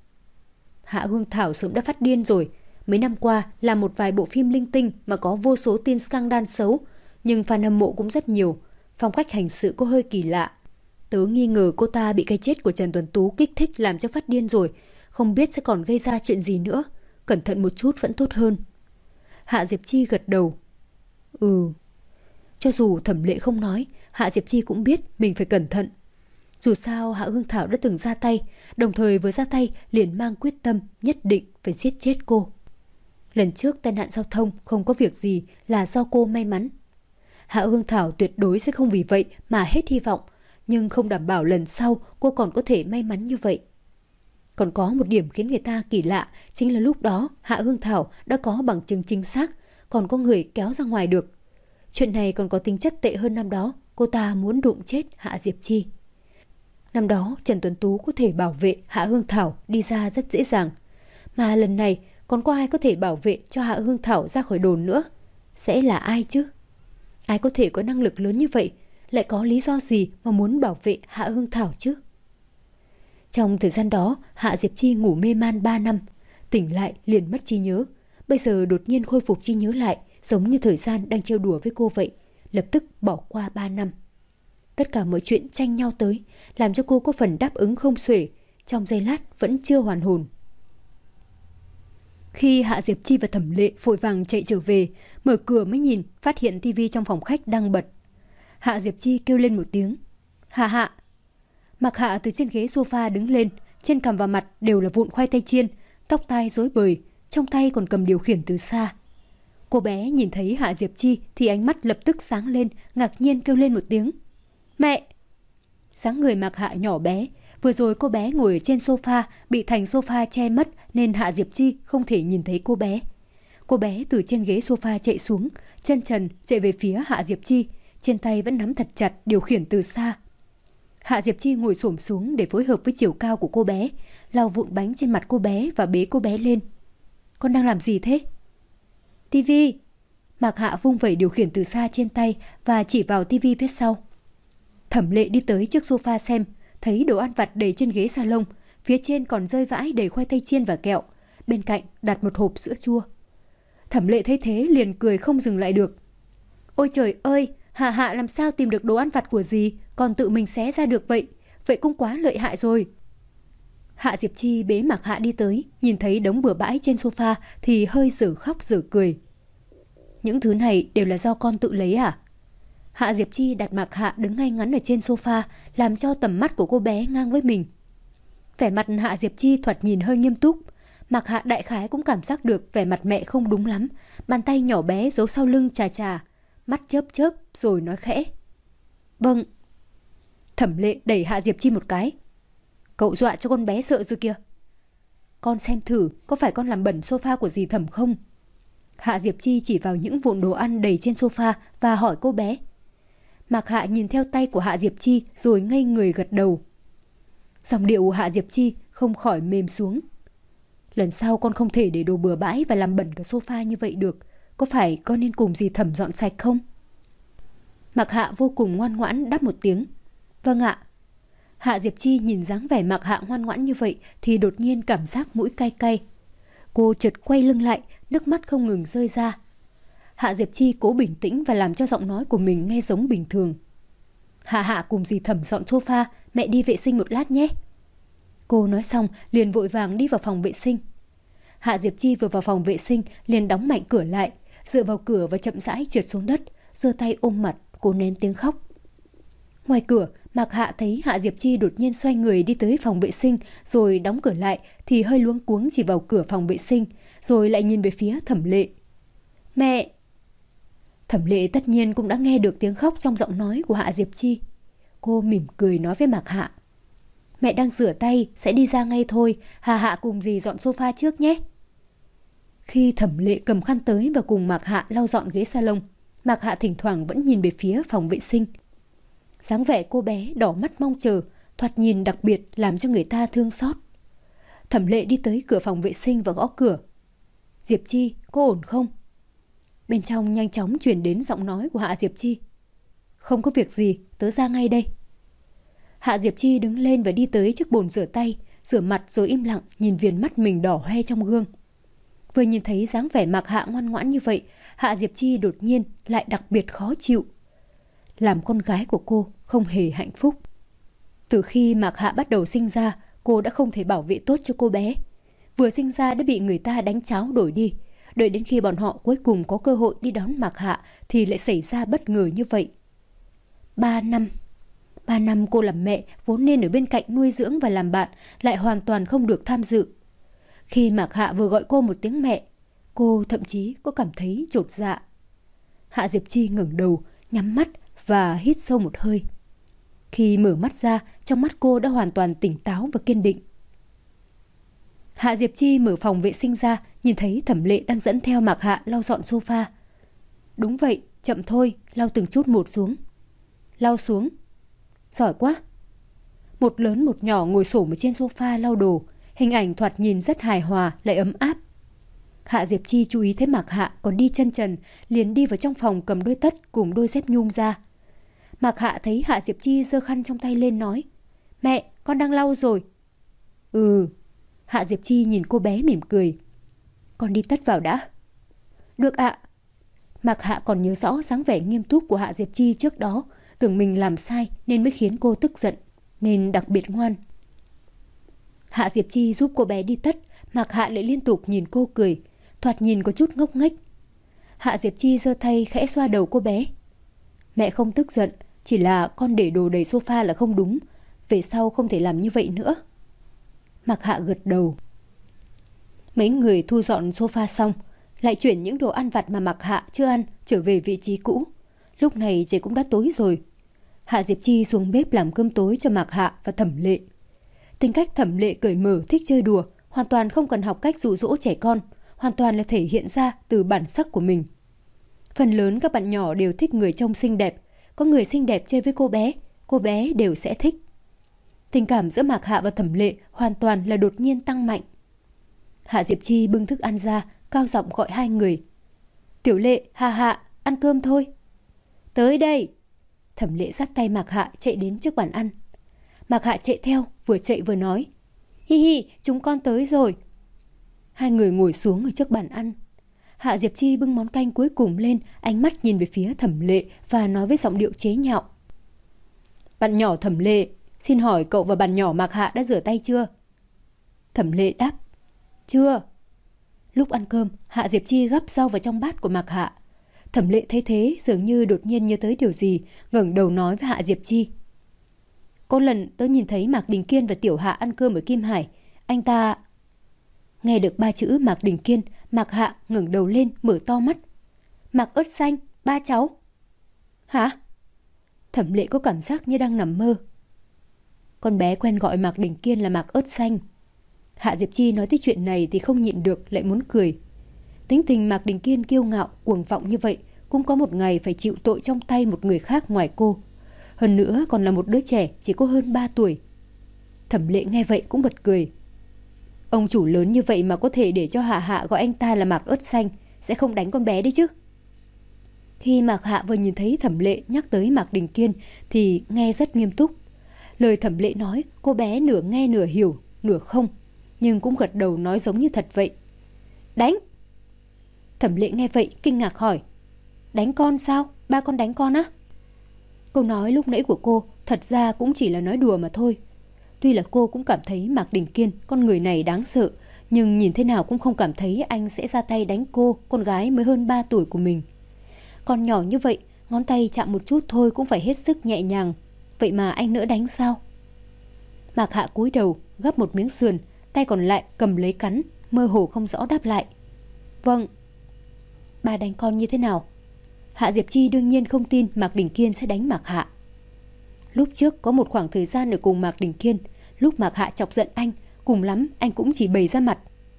Hạ Hương Thảo sớm đã phát điên rồi. Mấy năm qua làm một vài bộ phim linh tinh mà có vô số tin scandal xấu, nhưng fan hâm mộ cũng rất nhiều. Phong cách hành sự có hơi kỳ lạ. Tớ nghi ngờ cô ta bị cái chết của Trần Tuấn Tú kích thích làm cho phát điên rồi. Không biết sẽ còn gây ra chuyện gì nữa. Cẩn thận một chút vẫn tốt hơn. Hạ Diệp Chi gật đầu. Ừ. Cho dù Thẩm Lệ không nói, Hạ Diệp Chi cũng biết mình phải cẩn thận. Dù sao Hạ Hương Thảo đã từng ra tay, đồng thời vừa ra tay liền mang quyết tâm nhất định phải giết chết cô. Lần trước tai nạn giao thông không có việc gì là do cô may mắn. Hạ Hương Thảo tuyệt đối sẽ không vì vậy mà hết hy vọng, nhưng không đảm bảo lần sau cô còn có thể may mắn như vậy. Còn có một điểm khiến người ta kỳ lạ, chính là lúc đó Hạ Hương Thảo đã có bằng chứng chính xác, còn có người kéo ra ngoài được. Chuyện này còn có tính chất tệ hơn năm đó, cô ta muốn đụng chết Hạ Diệp Chi. Năm đó Trần Tuấn Tú có thể bảo vệ Hạ Hương Thảo đi ra rất dễ dàng, mà lần này còn có ai có thể bảo vệ cho Hạ Hương Thảo ra khỏi đồn nữa? Sẽ là ai chứ? Ai có thể có năng lực lớn như vậy, lại có lý do gì mà muốn bảo vệ Hạ Hương Thảo chứ? Trong thời gian đó, Hạ Diệp Chi ngủ mê man ba năm, tỉnh lại liền mất trí nhớ. Bây giờ đột nhiên khôi phục trí nhớ lại, giống như thời gian đang trêu đùa với cô vậy, lập tức bỏ qua ba năm. Tất cả mọi chuyện tranh nhau tới, làm cho cô có phần đáp ứng không xuể, trong giây lát vẫn chưa hoàn hồn. Khi Hạ Diệp Chi và Thẩm Lệ vội vàng chạy trở về, mở cửa mới nhìn, phát hiện tivi trong phòng khách đang bật. Hạ Diệp Chi kêu lên một tiếng. Hạ Hạ. Mạc Hạ từ trên ghế sofa đứng lên, trên cằm và mặt đều là vụn khoai tây chiên, tóc tai rối bời, trong tay còn cầm điều khiển từ xa. Cô bé nhìn thấy Hạ Diệp Chi thì ánh mắt lập tức sáng lên, ngạc nhiên kêu lên một tiếng. Mẹ! Dáng người Mạc Hạ nhỏ bé, vừa rồi cô bé ngồi ở trên sofa, bị thành sofa che mất nên Hạ Diệp Chi không thể nhìn thấy cô bé. Cô bé từ trên ghế sofa chạy xuống, chân trần chạy về phía Hạ Diệp Chi, trên tay vẫn nắm thật chặt điều khiển từ xa. Hạ Diệp Chi ngồi xổm xuống để phối hợp với chiều cao của cô bé, lau vụn bánh trên mặt cô bé và bế cô bé lên. Con đang làm gì thế? Tivi. Mạc Hạ vung vẩy điều khiển từ xa trên tay và chỉ vào tivi phía sau. Thẩm Lệ đi tới trước sofa xem, thấy đồ ăn vặt đầy trên ghế salon, phía trên còn rơi vãi đầy khoai tây chiên và kẹo, bên cạnh đặt một hộp sữa chua. Thẩm Lệ thấy thế liền cười không dừng lại được. Ôi trời ơi, Hạ Hạ làm sao tìm được đồ ăn vặt của dì, còn tự mình xé ra được vậy, vậy cũng quá lợi hại rồi. Hạ Diệp Chi bế Mạc Hạ đi tới, nhìn thấy đống bừa bãi trên sofa thì hơi dở khóc dở cười. Những thứ này đều là do con tự lấy à? Hạ Diệp Chi đặt Mạc Hạ đứng ngay ngắn ở trên sofa, làm cho tầm mắt của cô bé ngang với mình. Vẻ mặt Hạ Diệp Chi thoạt nhìn hơi nghiêm túc. Mạc Hạ đại khái cũng cảm giác được vẻ mặt mẹ không đúng lắm, bàn tay nhỏ bé giấu sau lưng chà chà, mắt chớp chớp rồi nói khẽ. Vâng. Thẩm Lệ đẩy Hạ Diệp Chi một cái. Cậu dọa cho con bé sợ rồi kìa. Con xem thử có phải con làm bẩn sofa của dì Thẩm không? Hạ Diệp Chi chỉ vào những vụn đồ ăn đầy trên sofa và hỏi cô bé. Mạc Hạ nhìn theo tay của Hạ Diệp Chi rồi ngây người gật đầu. Giọng điệu Hạ Diệp Chi không khỏi mềm xuống. Lần sau con không thể để đồ bừa bãi và làm bẩn cả sofa như vậy được. có phải con nên cùng dì Thẩm dọn sạch không? Mạc Hạ vô cùng ngoan ngoãn đáp một tiếng. Vâng ạ. Hạ Diệp Chi nhìn dáng vẻ Mạc Hạ ngoan ngoãn như vậy thì đột nhiên cảm giác mũi cay cay. Cô chợt quay lưng lại, nước mắt không ngừng rơi ra. Hạ Diệp Chi cố bình tĩnh và làm cho giọng nói của mình nghe giống bình thường. Hạ Hạ cùng dì Thẩm dọn sofa, mẹ đi vệ sinh một lát nhé. Cô nói xong liền vội vàng đi vào phòng vệ sinh. Hạ Diệp Chi vừa vào phòng vệ sinh liền đóng mạnh cửa lại, dựa vào cửa và chậm rãi trượt xuống đất, giơ tay ôm mặt, cô nén tiếng khóc. Ngoài cửa, Mạc Hạ thấy Hạ Diệp Chi đột nhiên xoay người đi tới phòng vệ sinh rồi đóng cửa lại thì hơi luống cuống chỉ vào cửa phòng vệ sinh, rồi lại nhìn về phía Thẩm Lệ. Mẹ! Thẩm Lệ tất nhiên cũng đã nghe được tiếng khóc trong giọng nói của Hạ Diệp Chi. Cô mỉm cười nói với Mạc Hạ. Mẹ đang rửa tay, sẽ đi ra ngay thôi, Hạ Hạ cùng dì dọn sofa trước nhé. Khi Thẩm Lệ cầm khăn tới và cùng Mạc Hạ lau dọn ghế salon, Mạc Hạ thỉnh thoảng vẫn nhìn về phía phòng vệ sinh. Dáng vẻ cô bé đỏ mắt mong chờ, thoạt nhìn đặc biệt làm cho người ta thương xót. Thẩm Lệ đi tới cửa phòng vệ sinh và gõ cửa. Diệp Chi, cô ổn không? Bên trong nhanh chóng truyền đến giọng nói của Hạ Diệp Chi. Không có việc gì, tớ ra ngay đây. Hạ Diệp Chi đứng lên và đi tới trước bồn rửa tay, rửa mặt rồi im lặng nhìn viền mắt mình đỏ hoe trong gương. Vừa nhìn thấy dáng vẻ Mạc Hạ ngoan ngoãn như vậy, Hạ Diệp Chi đột nhiên lại đặc biệt khó chịu. Làm con gái của cô không hề hạnh phúc. Từ khi Mạc Hạ bắt đầu sinh ra, cô đã không thể bảo vệ tốt cho cô bé. Vừa sinh ra đã bị người ta đánh cháo đổi đi. Đợi đến khi bọn họ cuối cùng có cơ hội đi đón Mạc Hạ thì lại xảy ra bất ngờ như vậy. Ba năm. Ba năm cô làm mẹ vốn nên ở bên cạnh nuôi dưỡng và làm bạn, lại hoàn toàn không được tham dự. Khi Mạc Hạ vừa gọi cô một tiếng mẹ, cô thậm chí có cảm thấy chột dạ. Hạ Diệp Chi ngẩng đầu, nhắm mắt và hít sâu một hơi. Khi mở mắt ra, trong mắt cô đã hoàn toàn tỉnh táo và kiên định. Hạ Diệp Chi mở phòng vệ sinh ra, nhìn thấy Thẩm Lệ đang dẫn theo Mạc Hạ lau dọn sofa. Đúng vậy, chậm thôi, lau từng chút một xuống. Lau xuống. Giỏi quá. Một lớn một nhỏ ngồi xổm ở trên sofa lau đồ, hình ảnh thoạt nhìn rất hài hòa lại ấm áp. Hạ Diệp Chi chú ý thấy Mạc Hạ còn đi chân trần, liền đi vào trong phòng cầm đôi tất cùng đôi dép nhung ra. Mạc Hạ thấy Hạ Diệp Chi giơ khăn trong tay lên nói, mẹ, con đang lau rồi. Ừ. Hạ Diệp Chi nhìn cô bé mỉm cười. Con đi tất vào đã. Được ạ. Mạc Hạ còn nhớ rõ dáng vẻ nghiêm túc của Hạ Diệp Chi trước đó, tưởng mình làm sai nên mới khiến cô tức giận, nên đặc biệt ngoan. Hạ Diệp Chi giúp cô bé đi tất, Mạc Hạ lại liên tục nhìn cô cười, thoạt nhìn có chút ngốc nghếch. Hạ Diệp Chi giơ tay khẽ xoa đầu cô bé. Mẹ không tức giận, chỉ là con để đồ đầy sofa là không đúng, về sau không thể làm như vậy nữa. Mạc Hạ gật đầu. Mấy người thu dọn sofa xong, lại chuyển những đồ ăn vặt mà Mạc Hạ chưa ăn trở về vị trí cũ. Lúc này trời cũng đã tối rồi. Hạ Diệp Chi xuống bếp làm cơm tối cho Mạc Hạ và Thẩm Lệ. Tính cách Thẩm Lệ cởi mở, thích chơi đùa, hoàn toàn không cần học cách dụ dỗ trẻ con, hoàn toàn là thể hiện ra từ bản sắc của mình. Phần lớn các bạn nhỏ đều thích người trông xinh đẹp, có người xinh đẹp chơi với cô bé, cô bé đều sẽ thích. Tình cảm giữa Mạc Hạ và Thẩm Lệ hoàn toàn là đột nhiên tăng mạnh. Hạ Diệp Chi bưng thức ăn ra, cao giọng gọi hai người. Tiểu Lệ, Hạ Hạ, ăn cơm thôi. Tới đây. Thẩm Lệ dắt tay Mạc Hạ chạy đến trước bàn ăn. Mạc Hạ chạy theo, vừa chạy vừa nói. Hi hi, chúng con tới rồi. Hai người ngồi xuống ở trước bàn ăn. Hạ Diệp Chi bưng món canh cuối cùng lên, ánh mắt nhìn về phía Thẩm Lệ và nói với giọng điệu chế nhạo. Bạn nhỏ Thẩm Lệ, xin hỏi cậu và bạn nhỏ Mạc Hạ đã rửa tay chưa? Thẩm Lệ đáp. Chưa. Lúc ăn cơm, Hạ Diệp Chi gắp rau vào trong bát của Mạc Hạ. Thẩm Lệ thấy thế dường như đột nhiên nhớ tới điều gì, ngẩng đầu nói với Hạ Diệp Chi. Có lần tôi nhìn thấy Mạc Đình Kiên và Tiểu Hạ ăn cơm ở Kim Hải. Anh ta... Nghe được ba chữ Mạc Đình Kiên, Mạc Hạ ngẩng đầu lên mở to mắt. Mạc Ớt Xanh, ba cháu. Hả? Thẩm Lệ có cảm giác như đang nằm mơ. Con bé quen gọi Mạc Đình Kiên là Mạc Ớt Xanh. Hạ Diệp Chi nói tới chuyện này thì không nhịn được lại muốn cười. Tính tình Mạc Đình Kiên kiêu ngạo, cuồng vọng như vậy cũng có một ngày phải chịu tội trong tay một người khác ngoài cô. Hơn nữa còn là một đứa trẻ chỉ có hơn ba tuổi. Thẩm Lệ nghe vậy cũng bật cười. Ông chủ lớn như vậy mà có thể để cho Hạ Hạ gọi anh ta là Mạc Ớt Xanh, sẽ không đánh con bé đấy chứ. Khi Mạc Hạ vừa nhìn thấy Thẩm Lệ nhắc tới Mạc Đình Kiên thì nghe rất nghiêm túc. Lời Thẩm Lệ nói cô bé nửa nghe nửa hiểu, nửa không, nhưng cũng gật đầu nói giống như thật vậy. Đánh! Thẩm Lệ nghe vậy kinh ngạc hỏi. Đánh con sao? Ba con đánh con á? Câu nói lúc nãy của cô thật ra cũng chỉ là nói đùa mà thôi. Tuy là cô cũng cảm thấy Mạc Đình Kiên, con người này đáng sợ, nhưng nhìn thế nào cũng không cảm thấy anh sẽ ra tay đánh cô, con gái mới hơn ba tuổi của mình. Còn nhỏ như vậy, ngón tay chạm một chút thôi cũng phải hết sức nhẹ nhàng. Vậy mà anh nỡ đánh sao? Mạc Hạ cúi đầu, gắp một miếng sườn, tay còn lại cầm lấy cắn, mơ hồ không rõ đáp lại. Vâng. Ba đánh con như thế nào? Hạ Diệp Chi đương nhiên không tin Mạc Đình Kiên sẽ đánh Mạc Hạ. Lúc trước có một khoảng thời gian ở cùng Mạc Đình Kiên, lúc Mạc Hạ chọc giận anh, cùng lắm anh cũng chỉ bày ra mặt.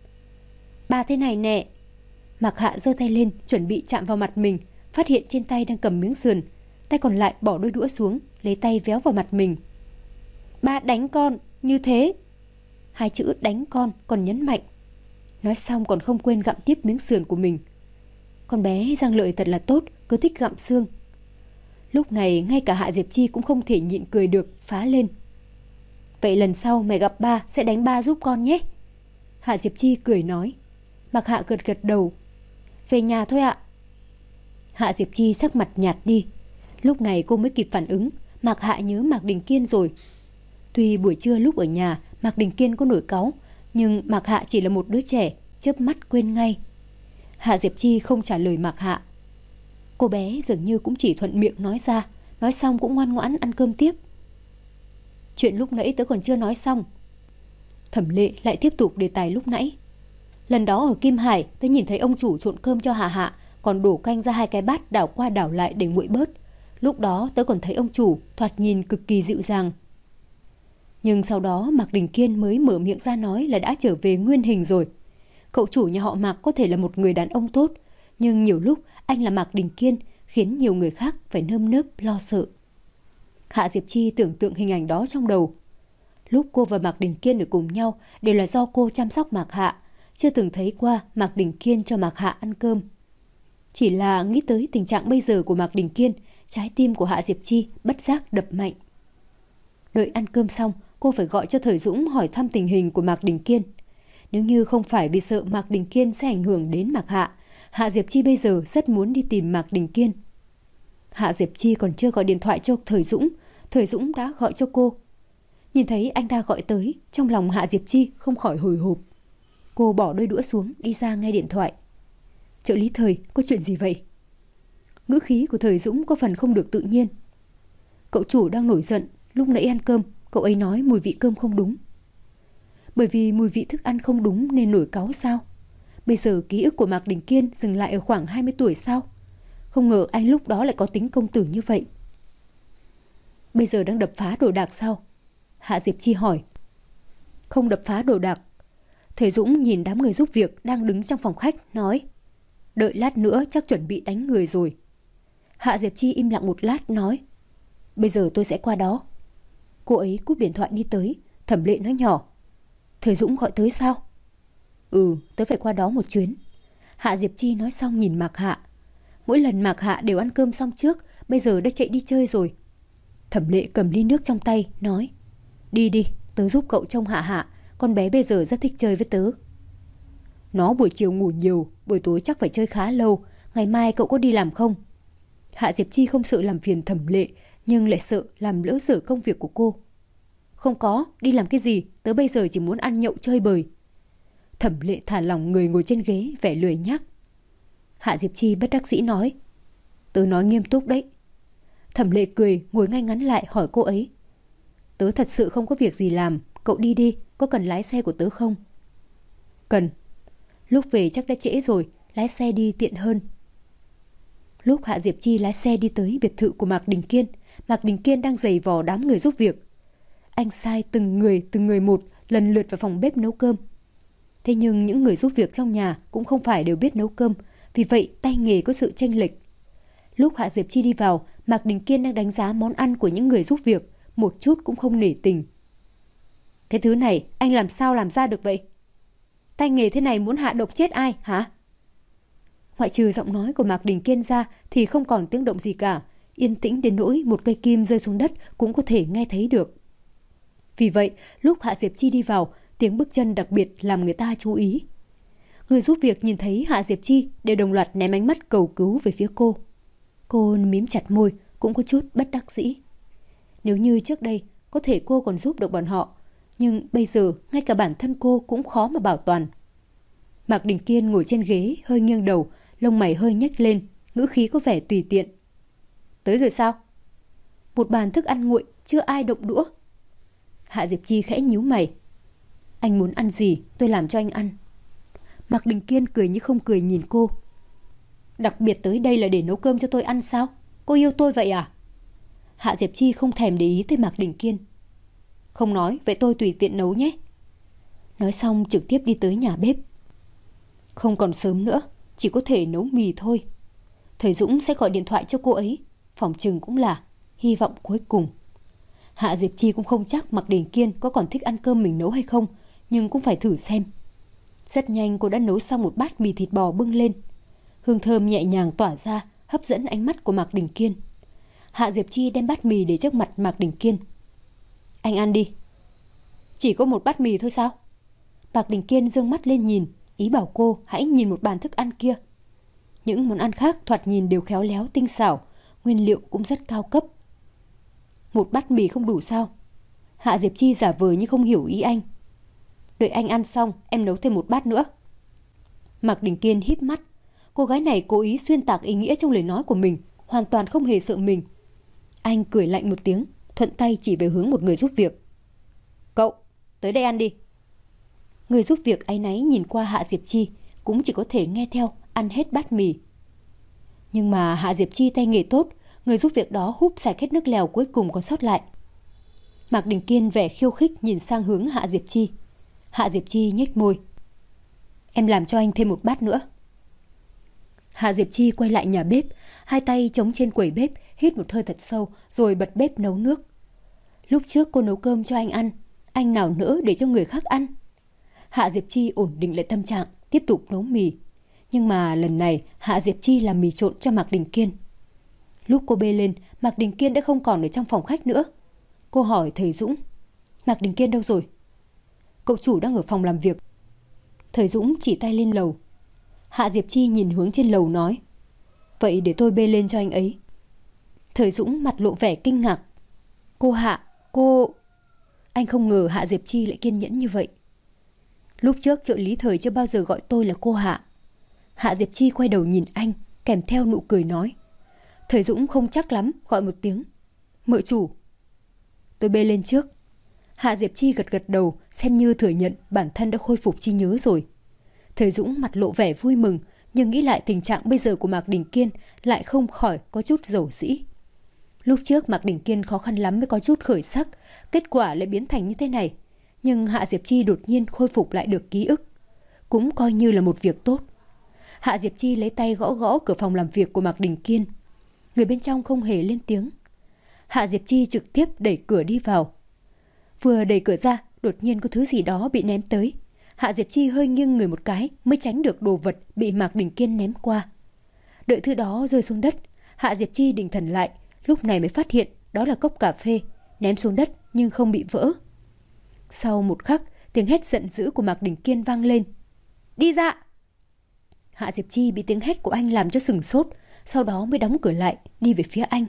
Ba thế này nè. Mạc Hạ giơ tay lên chuẩn bị chạm vào mặt mình, phát hiện trên tay đang cầm miếng sườn, tay còn lại bỏ đôi đũa xuống, lấy tay véo vào mặt mình. Ba đánh con, như thế. Hai chữ đánh con còn nhấn mạnh. Nói xong còn không quên gặm tiếp miếng sườn của mình. Con bé Giang Lợi thật là tốt, cứ thích gặm xương. Lúc này ngay cả Hạ Diệp Chi cũng không thể nhịn cười được, phá lên. Vậy lần sau mẹ gặp ba sẽ đánh ba giúp con nhé. Hạ Diệp Chi cười nói. Mạc Hạ gật gật đầu. Về nhà thôi ạ. Hạ Diệp Chi sắc mặt nhạt đi. Lúc này cô mới kịp phản ứng, Mạc Hạ nhớ Mạc Đình Kiên rồi. Tuy buổi trưa lúc ở nhà Mạc Đình Kiên có nổi cáu, nhưng Mạc Hạ chỉ là một đứa trẻ, chớp mắt quên ngay. Hạ Diệp Chi không trả lời Mạc Hạ. Cô bé dường như cũng chỉ thuận miệng nói ra, nói xong cũng ngoan ngoãn ăn cơm tiếp. Chuyện lúc nãy tớ còn chưa nói xong. Thẩm Lệ lại tiếp tục đề tài lúc nãy. Lần đó ở Kim Hải tớ nhìn thấy ông chủ trộn cơm cho Hạ Hạ, còn đổ canh ra hai cái bát đảo qua đảo lại để nguội bớt. Lúc đó tớ còn thấy ông chủ thoạt nhìn cực kỳ dịu dàng. Nhưng sau đó Mạc Đình Kiên mới mở miệng ra nói là đã trở về nguyên hình rồi. Cậu chủ nhà họ Mạc có thể là một người đàn ông tốt, nhưng nhiều lúc anh là Mạc Đình Kiên khiến nhiều người khác phải nơm nớp lo sợ. Hạ Diệp Chi tưởng tượng hình ảnh đó trong đầu. Lúc cô và Mạc Đình Kiên ở cùng nhau đều là do cô chăm sóc Mạc Hạ, chưa từng thấy qua Mạc Đình Kiên cho Mạc Hạ ăn cơm. Chỉ là nghĩ tới tình trạng bây giờ của Mạc Đình Kiên, trái tim của Hạ Diệp Chi bất giác đập mạnh. Đợi ăn cơm xong, cô phải gọi cho Thời Dũng hỏi thăm tình hình của Mạc Đình Kiên. Nếu như không phải vì sợ Mạc Đình Kiên sẽ ảnh hưởng đến Mạc Hạ, Hạ Diệp Chi bây giờ rất muốn đi tìm Mạc Đình Kiên. Hạ Diệp Chi còn chưa gọi điện thoại cho Thời Dũng, Thời Dũng đã gọi cho cô. Nhìn thấy anh ta gọi tới, trong lòng Hạ Diệp Chi không khỏi hồi hộp. Cô bỏ đôi đũa xuống, đi ra nghe điện thoại. Trợ lý Thời, có chuyện gì vậy? Ngữ khí của Thời Dũng có phần không được tự nhiên. Cậu chủ đang nổi giận, lúc nãy ăn cơm, cậu ấy nói mùi vị cơm không đúng. Bởi vì mùi vị thức ăn không đúng nên nổi cáu sao? Bây giờ ký ức của Mạc Đình Kiên dừng lại ở khoảng hai mươi tuổi sao? Không ngờ anh lúc đó lại có tính công tử như vậy. Bây giờ đang đập phá đồ đạc sao? Hạ Diệp Chi hỏi. Không đập phá đồ đạc. Thời Dũng nhìn đám người giúp việc đang đứng trong phòng khách, nói. Đợi lát nữa chắc chuẩn bị đánh người rồi. Hạ Diệp Chi im lặng một lát, nói. Bây giờ tôi sẽ qua đó. Cô ấy cúp điện thoại đi tới. Thẩm Lệ nói nhỏ. Thời Dũng gọi tới sao? Ừ, tớ phải qua đó một chuyến. Hạ Diệp Chi nói xong nhìn Mạc Hạ. Mỗi lần Mạc Hạ đều ăn cơm xong trước, bây giờ đã chạy đi chơi rồi. Thẩm Lệ cầm ly nước trong tay, nói. Đi đi, tớ giúp cậu trông Hạ Hạ. Con bé bây giờ rất thích chơi với tớ. Nó buổi chiều ngủ nhiều, buổi tối chắc phải chơi khá lâu. Ngày mai cậu có đi làm không? Hạ Diệp Chi không sợ làm phiền Thẩm Lệ, nhưng lại sợ làm lỡ dở công việc của cô. Không có, đi làm cái gì, tớ bây giờ chỉ muốn ăn nhậu chơi bời. Thẩm Lệ thả lỏng người ngồi trên ghế, vẻ lười nhác. Hạ Diệp Chi bất đắc dĩ nói. Tớ nói nghiêm túc đấy. Thẩm Lệ cười, ngồi ngay ngắn lại hỏi cô ấy. Tớ thật sự không có việc gì làm, cậu đi đi, có cần lái xe của tớ không? Cần. Lúc về chắc đã trễ rồi, lái xe đi tiện hơn. Lúc Hạ Diệp Chi lái xe đi tới biệt thự của Mạc Đình Kiên, Mạc Đình Kiên đang giày vò đám người giúp việc. Anh sai từng người từng người một lần lượt vào phòng bếp nấu cơm. Thế nhưng những người giúp việc trong nhà cũng không phải đều biết nấu cơm, vì vậy tay nghề có sự chênh lệch. Lúc Hạ Diệp Chi đi vào, Mạc Đình Kiên đang đánh giá món ăn của những người giúp việc, một chút cũng không nể tình. Cái thứ này anh làm sao làm ra được vậy? Tay nghề thế này muốn hạ độc chết ai hả? Ngoại trừ giọng nói của Mạc Đình Kiên ra thì không còn tiếng động gì cả, yên tĩnh đến nỗi một cây kim rơi xuống đất cũng có thể nghe thấy được. Vì vậy, lúc Hạ Diệp Chi đi vào, tiếng bước chân đặc biệt làm người ta chú ý. Người giúp việc nhìn thấy Hạ Diệp Chi đều đồng loạt ném ánh mắt cầu cứu về phía cô. Cô mím chặt môi, cũng có chút bất đắc dĩ. Nếu như trước đây, có thể cô còn giúp được bọn họ, nhưng bây giờ ngay cả bản thân cô cũng khó mà bảo toàn. Mạc Đình Kiên ngồi trên ghế hơi nghiêng đầu, lông mày hơi nhếch lên, ngữ khí có vẻ tùy tiện. Tới rồi sao? Một bàn thức ăn nguội, chưa ai động đũa. Hạ Diệp Chi khẽ nhíu mày. Anh muốn ăn gì, tôi làm cho anh ăn. Mạc Đình Kiên cười như không cười nhìn cô. Đặc biệt tới đây là để nấu cơm cho tôi ăn sao? Cô yêu tôi vậy à? Hạ Diệp Chi không thèm để ý tới Mạc Đình Kiên. Không nói, vậy tôi tùy tiện nấu nhé. Nói xong trực tiếp đi tới nhà bếp. Không còn sớm nữa, chỉ có thể nấu mì thôi. Thời Dũng sẽ gọi điện thoại cho cô ấy, phòng chừng cũng là hy vọng cuối cùng. Hạ Diệp Chi cũng không chắc Mạc Đình Kiên có còn thích ăn cơm mình nấu hay không, nhưng cũng phải thử xem. Rất nhanh cô đã nấu xong một bát mì thịt bò bưng lên. Hương thơm nhẹ nhàng tỏa ra, hấp dẫn ánh mắt của Mạc Đình Kiên. Hạ Diệp Chi đem bát mì để trước mặt Mạc Đình Kiên. Anh ăn đi. Chỉ có một bát mì thôi sao? Mạc Đình Kiên giương mắt lên nhìn, ý bảo cô hãy nhìn một bàn thức ăn kia. Những món ăn khác thoạt nhìn đều khéo léo tinh xảo, nguyên liệu cũng rất cao cấp. Một bát mì không đủ sao? Hạ Diệp Chi giả vờ như không hiểu ý anh. Đợi anh ăn xong, em nấu thêm một bát nữa. Mạc Đình Kiên híp mắt. Cô gái này cố ý xuyên tạc ý nghĩa trong lời nói của mình, hoàn toàn không hề sợ mình. Anh cười lạnh một tiếng, thuận tay chỉ về hướng một người giúp việc. Cậu, tới đây ăn đi. Người giúp việc áy náy nhìn qua Hạ Diệp Chi, cũng chỉ có thể nghe theo, ăn hết bát mì. Nhưng mà Hạ Diệp Chi tay nghề tốt, người giúp việc đó húp sạch hết nước lèo cuối cùng còn sót lại. Mạc Đình Kiên vẻ khiêu khích nhìn sang hướng Hạ Diệp Chi. Hạ Diệp Chi nhếch môi. Em làm cho anh thêm một bát nữa. Hạ Diệp Chi quay lại nhà bếp, hai tay chống trên quầy bếp, hít một hơi thật sâu rồi bật bếp nấu nước. Lúc trước cô nấu cơm cho anh ăn, anh nào nỡ để cho người khác ăn. Hạ Diệp Chi ổn định lại tâm trạng, tiếp tục nấu mì. Nhưng mà lần này Hạ Diệp Chi làm mì trộn cho Mạc Đình Kiên. Lúc cô bê lên, Mạc Đình Kiên đã không còn ở trong phòng khách nữa. Cô hỏi thầy Dũng. Mạc Đình Kiên đâu rồi? Cậu chủ đang ở phòng làm việc. Thầy Dũng chỉ tay lên lầu. Hạ Diệp Chi nhìn hướng trên lầu nói. Vậy để tôi bê lên cho anh ấy. Thầy Dũng mặt lộ vẻ kinh ngạc. Cô Hạ, cô... Anh không ngờ Hạ Diệp Chi lại kiên nhẫn như vậy. Lúc trước trợ lý Thời chưa bao giờ gọi tôi là cô Hạ. Hạ Diệp Chi quay đầu nhìn anh, kèm theo nụ cười nói. Thầy Dũng không chắc lắm, gọi một tiếng. Mợ chủ. Tôi bê lên trước. Hạ Diệp Chi gật gật đầu, xem như thừa nhận bản thân đã khôi phục trí nhớ rồi. Thầy Dũng mặt lộ vẻ vui mừng, nhưng nghĩ lại tình trạng bây giờ của Mạc Đình Kiên lại không khỏi có chút dầu dĩ. Lúc trước Mạc Đình Kiên khó khăn lắm mới có chút khởi sắc, kết quả lại biến thành như thế này. Nhưng Hạ Diệp Chi đột nhiên khôi phục lại được ký ức, cũng coi như là một việc tốt. Hạ Diệp Chi lấy tay gõ gõ cửa phòng làm việc của Mạc Đình Kiên. Người bên trong không hề lên tiếng. Hạ Diệp Chi trực tiếp đẩy cửa đi vào. Vừa đẩy cửa ra, đột nhiên có thứ gì đó bị ném tới. Hạ Diệp Chi hơi nghiêng người một cái mới tránh được đồ vật bị Mạc Đình Kiên ném qua. Đợi thứ đó rơi xuống đất, Hạ Diệp Chi định thần lại, lúc này mới phát hiện đó là cốc cà phê, ném xuống đất nhưng không bị vỡ. Sau một khắc, tiếng hét giận dữ của Mạc Đình Kiên vang lên. Đi ra! Hạ Diệp Chi bị tiếng hét của anh làm cho sửng sốt, sau đó mới đóng cửa lại, đi về phía anh.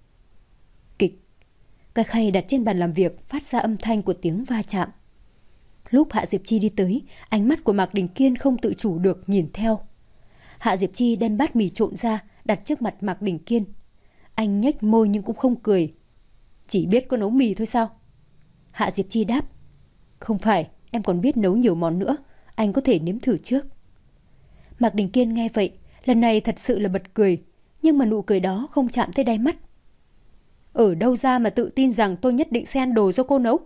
Kịch! Cái khay đặt trên bàn làm việc phát ra âm thanh của tiếng va chạm. Lúc Hạ Diệp Chi đi tới, ánh mắt của Mạc Đình Kiên không tự chủ được nhìn theo. Hạ Diệp Chi đem bát mì trộn ra, đặt trước mặt Mạc Đình Kiên. Anh nhếch môi nhưng cũng không cười. Chỉ biết có nấu mì thôi sao? Hạ Diệp Chi đáp. Không phải, em còn biết nấu nhiều món nữa, anh có thể nếm thử trước. Mạc Đình Kiên nghe vậy, lần này thật sự là bật cười, nhưng mà nụ cười đó không chạm tới đáy mắt. Ở đâu ra mà tự tin rằng tôi nhất định sẽ ăn đồ do cô nấu?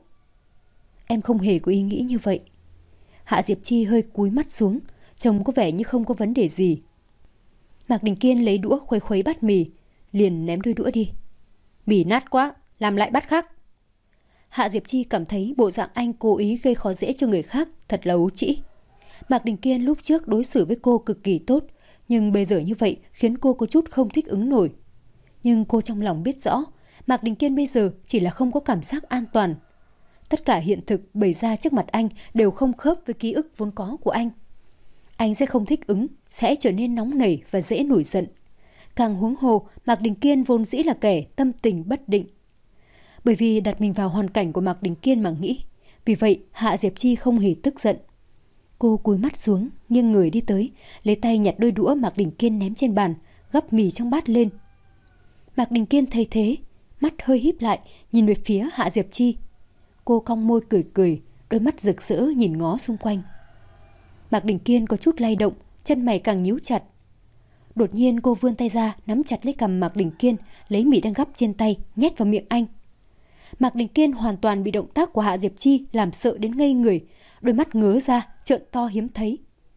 Em không hề có ý nghĩ như vậy. Hạ Diệp Chi hơi cúi mắt xuống, trông có vẻ như không có vấn đề gì. Mạc Đình Kiên lấy đũa khuấy khuấy bát mì, liền ném đôi đũa đi. Mì nát quá, làm lại bát khác. Hạ Diệp Chi cảm thấy bộ dạng anh cố ý gây khó dễ cho người khác thật là ấu trĩ. Mạc Đình Kiên lúc trước đối xử với cô cực kỳ tốt, Nhưng bây giờ như vậy khiến cô có chút không thích ứng nổi. Nhưng cô trong lòng biết rõ, Mạc Đình Kiên bây giờ chỉ là không có cảm giác an toàn. Tất cả hiện thực bày ra trước mặt anh đều không khớp với ký ức vốn có của anh. Anh sẽ không thích ứng, sẽ trở nên nóng nảy và dễ nổi giận. Càng huống hồ, Mạc Đình Kiên vốn dĩ là kẻ tâm tình bất định. Bởi vì đặt mình vào hoàn cảnh của Mạc Đình Kiên mà nghĩ, vì vậy Hạ Diệp Chi không hề tức giận. Cô cúi mắt xuống, nghiêng người đi tới, lấy tay nhặt đôi đũa Mạc Đình Kiên ném trên bàn, gắp mì trong bát lên. Mạc Đình Kiên thấy thế, mắt hơi híp lại, nhìn về phía Hạ Diệp Chi. Cô cong môi cười cười, đôi mắt rực rỡ nhìn ngó xung quanh. Mạc Đình Kiên có chút lay động, chân mày càng nhíu chặt. Đột nhiên cô vươn tay ra, nắm chặt lấy cằm Mạc Đình Kiên, lấy mì đang gắp trên tay, nhét vào miệng anh. Mạc Đình Kiên hoàn toàn bị động tác của Hạ Diệp Chi làm sợ đến ngây người, đôi mắt ngớ ra, trợn to hiếm thấy.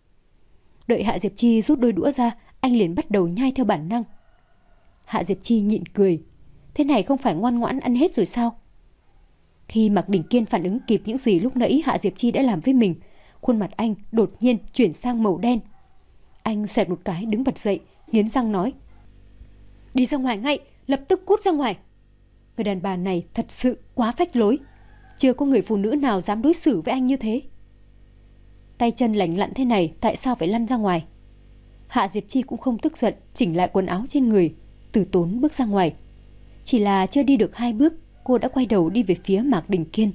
Đợi Hạ Diệp Chi rút đôi đũa ra, anh liền bắt đầu nhai theo bản năng. Hạ Diệp Chi nhịn cười, thế này không phải ngoan ngoãn ăn hết rồi sao? Khi Mạc Đình Kiên phản ứng kịp những gì lúc nãy Hạ Diệp Chi đã làm với mình, khuôn mặt anh đột nhiên chuyển sang màu đen. Anh xoẹt một cái đứng bật dậy, nghiến răng nói: đi ra ngoài ngay, lập tức cút ra ngoài. Người đàn bà này thật sự quá phách lối, chưa có người phụ nữ nào dám đối xử với anh như thế. Tay chân lành lặn thế này tại sao phải lăn ra ngoài? Hạ Diệp Chi cũng không tức giận, chỉnh lại quần áo trên người, từ tốn bước ra ngoài. Chỉ là chưa đi được hai bước, cô đã quay đầu đi về phía Mạc Đình Kiên.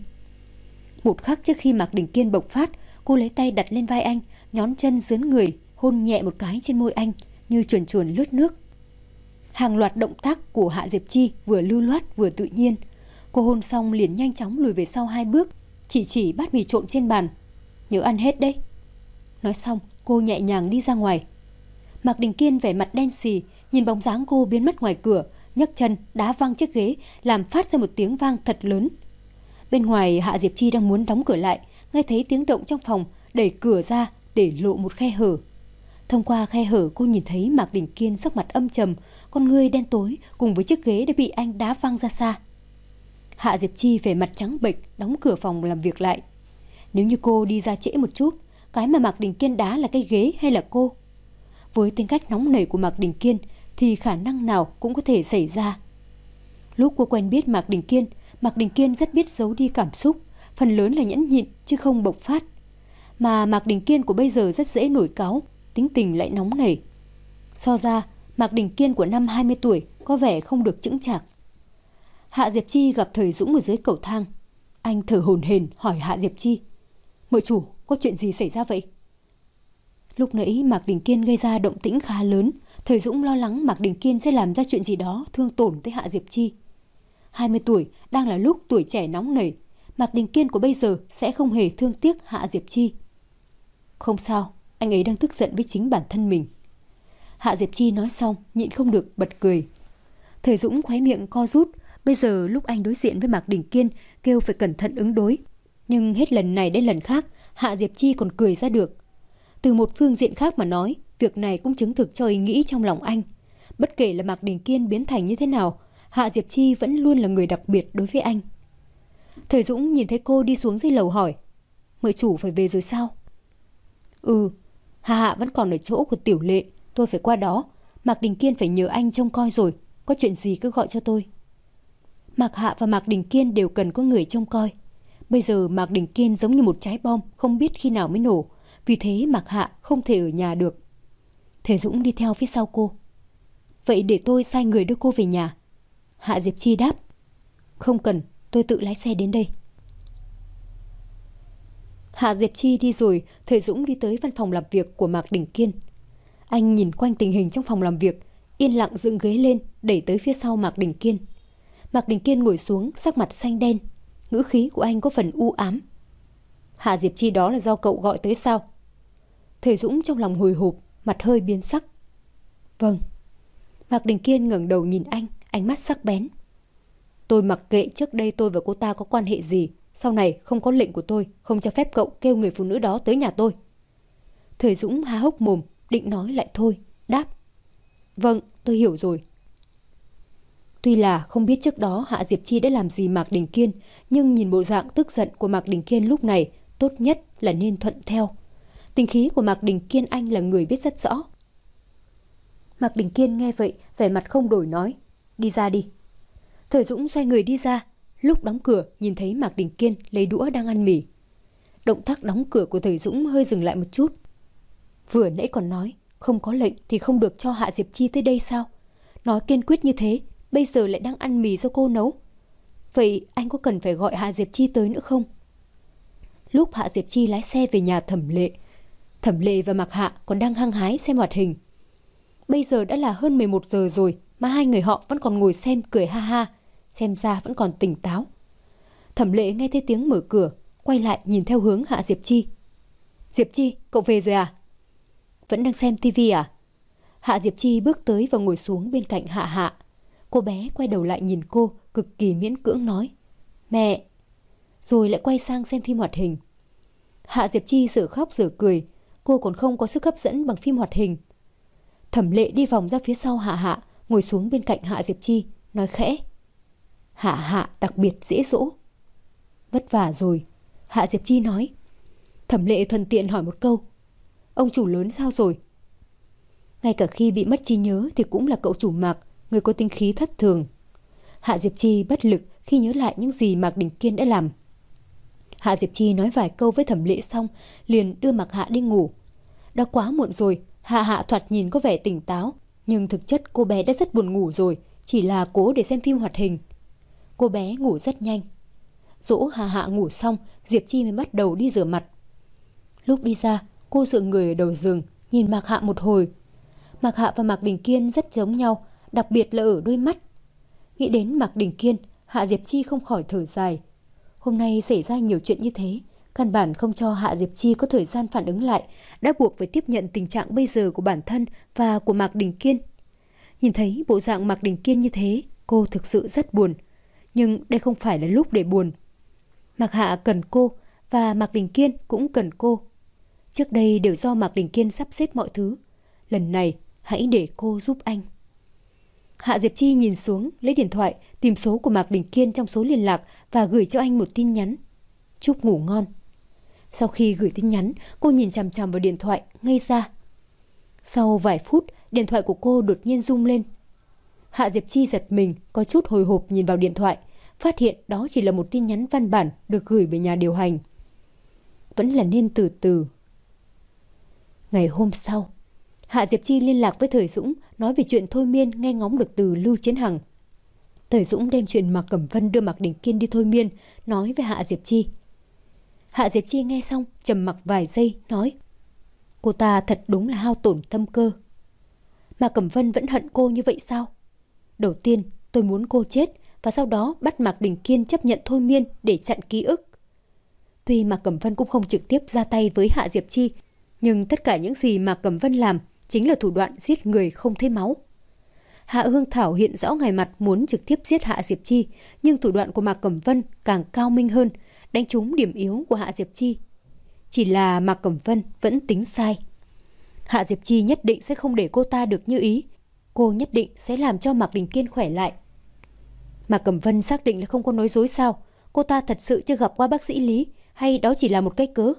Một khắc trước khi Mạc Đình Kiên bộc phát, cô lấy tay đặt lên vai anh, nhón chân dướn người, hôn nhẹ một cái trên môi anh như chuồn chuồn lướt nước. Hàng loạt động tác của Hạ Diệp Chi vừa lưu loát vừa tự nhiên. Cô hôn xong liền nhanh chóng lùi về sau hai bước, chỉ chỉ bát mì trộn trên bàn: nhớ ăn hết đấy. Nói xong cô nhẹ nhàng đi ra ngoài. Mạc Đình Kiên vẻ mặt đen xì, nhìn bóng dáng cô biến mất ngoài cửa, nhấc chân đá văng chiếc ghế, làm phát ra một tiếng vang thật lớn. Bên ngoài Hạ Diệp Chi đang muốn đóng cửa lại, nghe thấy tiếng động trong phòng, đẩy cửa ra để lộ một khe hở. Thông qua khe hở cô nhìn thấy Mạc Đình Kiên sắc mặt âm trầm, con ngươi đen tối cùng với chiếc ghế đã bị anh đá văng ra xa. Hạ Diệp Chi vẻ mặt trắng bệch đóng cửa phòng làm việc lại. Nếu như cô đi ra trễ một chút, cái mà Mạc Đình Kiên đá là cái ghế hay là cô? Với tính cách nóng nảy của Mạc Đình Kiên thì khả năng nào cũng có thể xảy ra. Lúc cô quen biết Mạc Đình Kiên, Mạc Đình Kiên rất biết giấu đi cảm xúc, phần lớn là nhẫn nhịn chứ không bộc phát. Mà Mạc Đình Kiên của bây giờ rất dễ nổi cáu, tính tình lại nóng nảy. So ra, Mạc Đình Kiên của năm hai mươi tuổi có vẻ không được chững chạc. Hạ Diệp Chi gặp Thời Dũng ở dưới cầu thang. Anh thở hổn hển hỏi Hạ Diệp Chi: "Mợ chủ, có chuyện gì xảy ra vậy?" Lúc nãy Mạc Đình Kiên gây ra động tĩnh khá lớn, Thời Dũng lo lắng Mạc Đình Kiên sẽ làm ra chuyện gì đó thương tổn tới Hạ Diệp Chi. hai mươi tuổi đang là lúc tuổi trẻ nóng nảy, Mạc Đình Kiên của bây giờ sẽ không hề thương tiếc Hạ Diệp Chi. Không sao, anh ấy đang tức giận với chính bản thân mình. Hạ Diệp Chi nói xong nhịn không được bật cười. Thời Dũng khóe miệng co rút, bây giờ lúc anh đối diện với Mạc Đình Kiên kêu phải cẩn thận ứng đối, nhưng hết lần này đến lần khác Hạ Diệp Chi còn cười ra được. Từ một phương diện khác mà nói, việc này cũng chứng thực cho ý nghĩ trong lòng anh. Bất kể là Mạc Đình Kiên biến thành như thế nào, Hạ Diệp Chi vẫn luôn là người đặc biệt đối với anh. Thời Dũng nhìn thấy cô đi xuống dưới lầu hỏi: "Mợ chủ phải về rồi sao?" "Ừ, Hạ Hạ vẫn còn ở chỗ của Tiểu Lệ, tôi phải qua đó. Mạc Đình Kiên phải nhờ anh trông coi rồi, có chuyện gì cứ gọi cho tôi." Mạc Hạ và Mạc Đình Kiên đều cần có người trông coi. Bây giờ Mạc Đình Kiên giống như một trái bom không biết khi nào mới nổ, vì thế Mạc Hạ không thể ở nhà được. Thời Dũng đi theo phía sau cô. "Vậy để tôi sai người đưa cô về nhà." Hạ Diệp Chi đáp. "Không cần, tôi tự lái xe đến đây." Hạ Diệp Chi đi rồi, Thời Dũng đi tới văn phòng làm việc của Mạc Đình Kiên. Anh nhìn quanh tình hình trong phòng làm việc, yên lặng dựng ghế lên, đẩy tới phía sau Mạc Đình Kiên. Mạc Đình Kiên ngồi xuống, sắc mặt xanh đen, ngữ khí của anh có phần u ám. "Hạ Diệp Chi đó là do cậu gọi tới sao?" Thời Dũng trong lòng hồi hộp, mặt hơi biến sắc. "Vâng." Mạc Đình Kiên ngẩng đầu nhìn anh, ánh mắt sắc bén. "Tôi mặc kệ trước đây tôi và cô ta có quan hệ gì, sau này không có lệnh của tôi, không cho phép cậu kêu người phụ nữ đó tới nhà tôi." Thời Dũng há hốc mồm, định nói lại thôi, đáp: "Vâng, tôi hiểu rồi." Tuy là không biết trước đó Hạ Diệp Chi đã làm gì Mạc Đình Kiên, nhưng nhìn bộ dạng tức giận của Mạc Đình Kiên lúc này, tốt nhất là nên thuận theo. Tính khí của Mạc Đình Kiên anh là người biết rất rõ. Mạc Đình Kiên nghe vậy, vẻ mặt không đổi nói, đi ra đi. Thời Dũng xoay người đi ra, lúc đóng cửa nhìn thấy Mạc Đình Kiên lấy đũa đang ăn mì. Động tác đóng cửa của Thời Dũng hơi dừng lại một chút. Vừa nãy còn nói không có lệnh thì không được cho Hạ Diệp Chi tới đây sao? Nói kiên quyết như thế, bây giờ lại đang ăn mì do cô nấu. Vậy anh có cần phải gọi Hạ Diệp Chi tới nữa không? Lúc Hạ Diệp Chi lái xe về nhà Thẩm Lệ, Thẩm Lệ và Mạc Hạ còn đang hăng hái xem hoạt hình. Bây giờ đã là hơn mười một giờ rồi mà hai người họ vẫn còn ngồi xem cười ha ha, xem ra vẫn còn tỉnh táo. Thẩm Lệ nghe thấy tiếng mở cửa, quay lại nhìn theo hướng Hạ Diệp Chi. Diệp Chi, cậu về rồi à? Vẫn đang xem tivi à? Hạ Diệp Chi bước tới và ngồi xuống bên cạnh Hạ Hạ. Cô bé quay đầu lại nhìn cô, cực kỳ miễn cưỡng nói, mẹ. Rồi lại quay sang xem phim hoạt hình. Hạ Diệp Chi dở khóc dở cười, cô còn không có sức hấp dẫn bằng phim hoạt hình. Thẩm Lệ đi vòng ra phía sau Hạ Hạ, ngồi xuống bên cạnh Hạ Diệp Chi, nói khẽ, Hạ Hạ đặc biệt dễ dỗ. Vất vả rồi, Hạ Diệp Chi nói. Thẩm Lệ thuận tiện hỏi một câu, ông chủ lớn sao rồi? Ngay cả khi bị mất trí nhớ thì cũng là cậu chủ Mạc, người có tính khí thất thường. Hạ Diệp Chi bất lực khi nhớ lại những gì Mạc Đình Kiên đã làm. Hạ Diệp Chi nói vài câu với Thẩm Lệ xong, liền đưa Mạc Hạ đi ngủ. Đã quá muộn rồi, Hạ Hạ thoạt nhìn có vẻ tỉnh táo, nhưng thực chất cô bé đã rất buồn ngủ rồi, chỉ là cố để xem phim hoạt hình. Cô bé ngủ rất nhanh. Dỗ Hạ Hạ ngủ xong, Diệp Chi mới bắt đầu đi rửa mặt. Lúc đi ra, cô dựa người ở đầu giường, nhìn Mạc Hạ một hồi. Mạc Hạ và Mạc Đình Kiên rất giống nhau, đặc biệt là ở đôi mắt. Nghĩ đến Mạc Đình Kiên, Hạ Diệp Chi không khỏi thở dài. Hôm nay xảy ra nhiều chuyện như thế, căn bản không cho Hạ Diệp Chi có thời gian phản ứng lại, đã buộc phải tiếp nhận tình trạng bây giờ của bản thân và của Mạc Đình Kiên. Nhìn thấy bộ dạng Mạc Đình Kiên như thế, cô thực sự rất buồn. Nhưng đây không phải là lúc để buồn. Mạc Hạ cần cô và Mạc Đình Kiên cũng cần cô. Trước đây đều do Mạc Đình Kiên sắp xếp mọi thứ. Lần này hãy để cô giúp anh. Hạ Diệp Chi nhìn xuống, lấy điện thoại, tìm số của Mạc Đình Kiên trong số liên lạc và gửi cho anh một tin nhắn. Chúc ngủ ngon. Sau khi gửi tin nhắn, cô nhìn chằm chằm vào điện thoại, ngây ra. Sau vài phút, điện thoại của cô đột nhiên rung lên. Hạ Diệp Chi giật mình, có chút hồi hộp nhìn vào điện thoại, phát hiện đó chỉ là một tin nhắn văn bản được gửi về nhà điều hành. Vẫn là nên từ từ. Ngày hôm sau, Hạ Diệp Chi liên lạc với Thời Dũng, nói về chuyện thôi miên nghe ngóng được từ Lưu Chiến Hằng. Thời Dũng đem chuyện Mạc Cẩm Vân đưa Mạc Đình Kiên đi thôi miên, nói với Hạ Diệp Chi. Hạ Diệp Chi nghe xong, trầm mặc vài giây, nói, cô ta thật đúng là hao tổn tâm cơ. Mạc Cẩm Vân vẫn hận cô như vậy sao? Đầu tiên, tôi muốn cô chết, và sau đó bắt Mạc Đình Kiên chấp nhận thôi miên để chặn ký ức. Tuy Mạc Cẩm Vân cũng không trực tiếp ra tay với Hạ Diệp Chi, nhưng tất cả những gì Mạc Cẩm Vân làm chính là thủ đoạn giết người không thấy máu. Hạ Hương Thảo hiện rõ ngoài mặt muốn trực tiếp giết Hạ Diệp Chi, nhưng thủ đoạn của Mạc Cẩm Vân càng cao minh hơn, đánh trúng điểm yếu của Hạ Diệp Chi. Chỉ là Mạc Cẩm Vân vẫn tính sai. Hạ Diệp Chi nhất định sẽ không để cô ta được như ý. Cô nhất định sẽ làm cho Mạc Đình Kiên khỏe lại. Mạc Cẩm Vân xác định là không có nói dối sao? Cô ta thật sự chưa gặp qua bác sĩ Lý, hay đó chỉ là một cái cớ?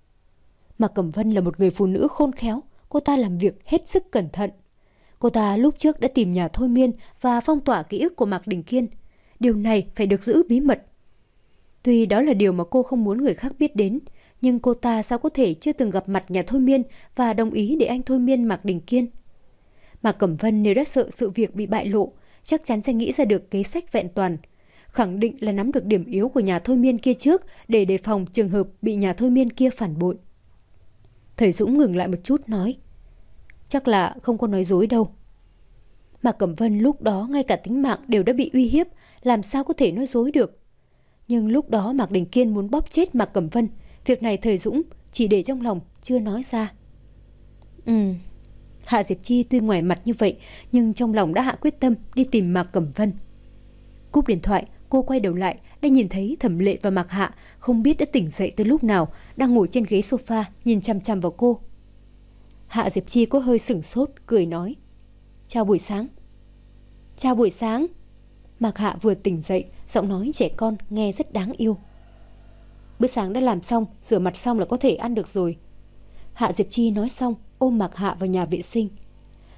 Mạc Cẩm Vân là một người phụ nữ khôn khéo, cô ta làm việc hết sức cẩn thận. Cô ta lúc trước đã tìm nhà thôi miên và phong tỏa ký ức của Mạc Đình Kiên. Điều này phải được giữ bí mật. Tuy đó là điều mà cô không muốn người khác biết đến, nhưng cô ta sao có thể chưa từng gặp mặt nhà thôi miên và đồng ý để anh thôi miên Mạc Đình Kiên? Mạc Cẩm Vân nếu đã sợ sự việc bị bại lộ, chắc chắn sẽ nghĩ ra được kế sách vẹn toàn. Khẳng định là nắm được điểm yếu của nhà thôi miên kia trước để đề phòng trường hợp bị nhà thôi miên kia phản bội. Thời Dũng ngừng lại một chút nói, chắc là không có nói dối đâu. Mạc Cẩm Vân lúc đó ngay cả tính mạng đều đã bị uy hiếp, làm sao có thể nói dối được. Nhưng lúc đó Mạc Đình Kiên muốn bóp chết Mạc Cẩm Vân, việc này Thời Dũng chỉ để trong lòng, chưa nói ra. Ừ, Hạ Diệp Chi tuy ngoài mặt như vậy, nhưng trong lòng đã hạ quyết tâm đi tìm Mạc Cẩm Vân. Cúp điện thoại, cô quay đầu lại, đã nhìn thấy Thẩm Lệ và Mạc Hạ không biết đã tỉnh dậy từ lúc nào, đang ngồi trên ghế sofa nhìn chằm chằm vào cô. Hạ Diệp Chi có hơi sửng sốt, cười nói, chào buổi sáng. Chào buổi sáng. Mạc Hạ vừa tỉnh dậy, giọng nói trẻ con nghe rất đáng yêu. Bữa sáng đã làm xong, rửa mặt xong là có thể ăn được rồi. Hạ Diệp Chi nói xong, ôm Mạc Hạ vào nhà vệ sinh.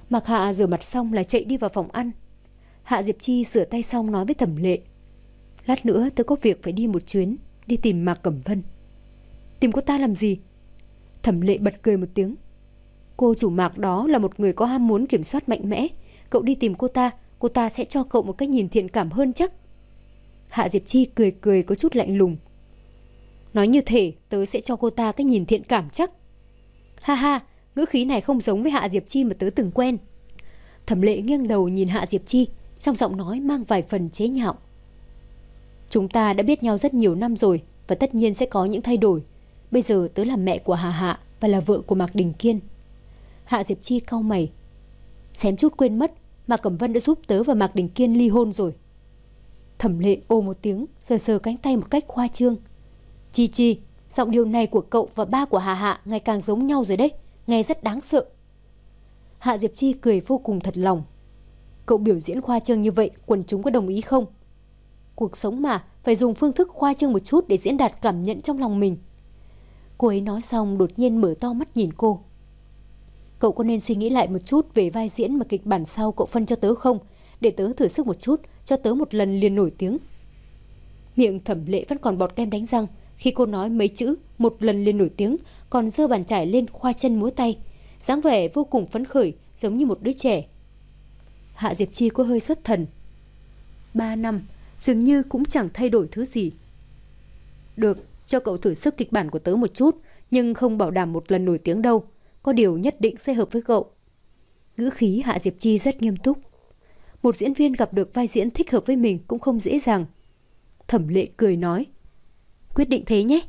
Mạc Hạ rửa mặt xong là chạy đi vào phòng ăn. Hạ Diệp Chi rửa tay xong nói với Thẩm Lệ: lát nữa tớ có việc phải đi một chuyến, đi tìm Mạc Cẩm Vân. Tìm cô ta làm gì? Thẩm Lệ bật cười một tiếng. Cô chủ Mạc đó là một người có ham muốn kiểm soát mạnh mẽ. Cậu đi tìm cô ta, cô ta sẽ cho cậu một cái nhìn thiện cảm hơn chắc. Hạ Diệp Chi cười cười có chút lạnh lùng. Nói như thể tớ sẽ cho cô ta cái nhìn thiện cảm chắc. Ha ha, ngữ khí này không giống với Hạ Diệp Chi mà tớ từng quen. Thẩm Lệ nghiêng đầu nhìn Hạ Diệp Chi, trong giọng nói mang vài phần chế nhạo. Chúng ta đã biết nhau rất nhiều năm rồi, và tất nhiên sẽ có những thay đổi. Bây giờ tớ là mẹ của Hà Hạ và là vợ của Mạc Đình Kiên. Hạ Diệp Chi cau mày. Xém chút quên mất, Mạc Cẩm Vân đã giúp tớ và Mạc Đình Kiên ly hôn rồi. Thẩm Lệ ồ một tiếng, sờ sờ cánh tay một cách khoa trương. Chi Chi, giọng điệu này của cậu và ba của Hà Hạ ngày càng giống nhau rồi đấy, nghe rất đáng sợ. Hạ Diệp Chi cười vô cùng thật lòng. Cậu biểu diễn khoa trương như vậy, quần chúng có đồng ý không? Cuộc sống mà, phải dùng phương thức khoa trương một chút để diễn đạt cảm nhận trong lòng mình. Cô ấy nói xong đột nhiên mở to mắt nhìn cô. Cậu có nên suy nghĩ lại một chút về vai diễn mà kịch bản sau cậu phân cho tớ không? Để tớ thử sức một chút, cho tớ một lần liền nổi tiếng. Miệng Thẩm Lệ vẫn còn bọt kem đánh răng khi cô nói mấy chữ một lần liền nổi tiếng, còn giơ bàn chải lên khoa chân múa tay, dáng vẻ vô cùng phấn khởi, giống như một đứa trẻ. Hạ Diệp Chi có hơi xuất thần. Ba năm, dường như cũng chẳng thay đổi thứ gì. Được, cho cậu thử sức kịch bản của tớ một chút, nhưng không bảo đảm một lần nổi tiếng đâu. Có điều nhất định sẽ hợp với cậu. Ngữ khí Hạ Diệp Chi rất nghiêm túc. Một diễn viên gặp được vai diễn thích hợp với mình cũng không dễ dàng. Thẩm Lệ cười nói: quyết định thế nhé.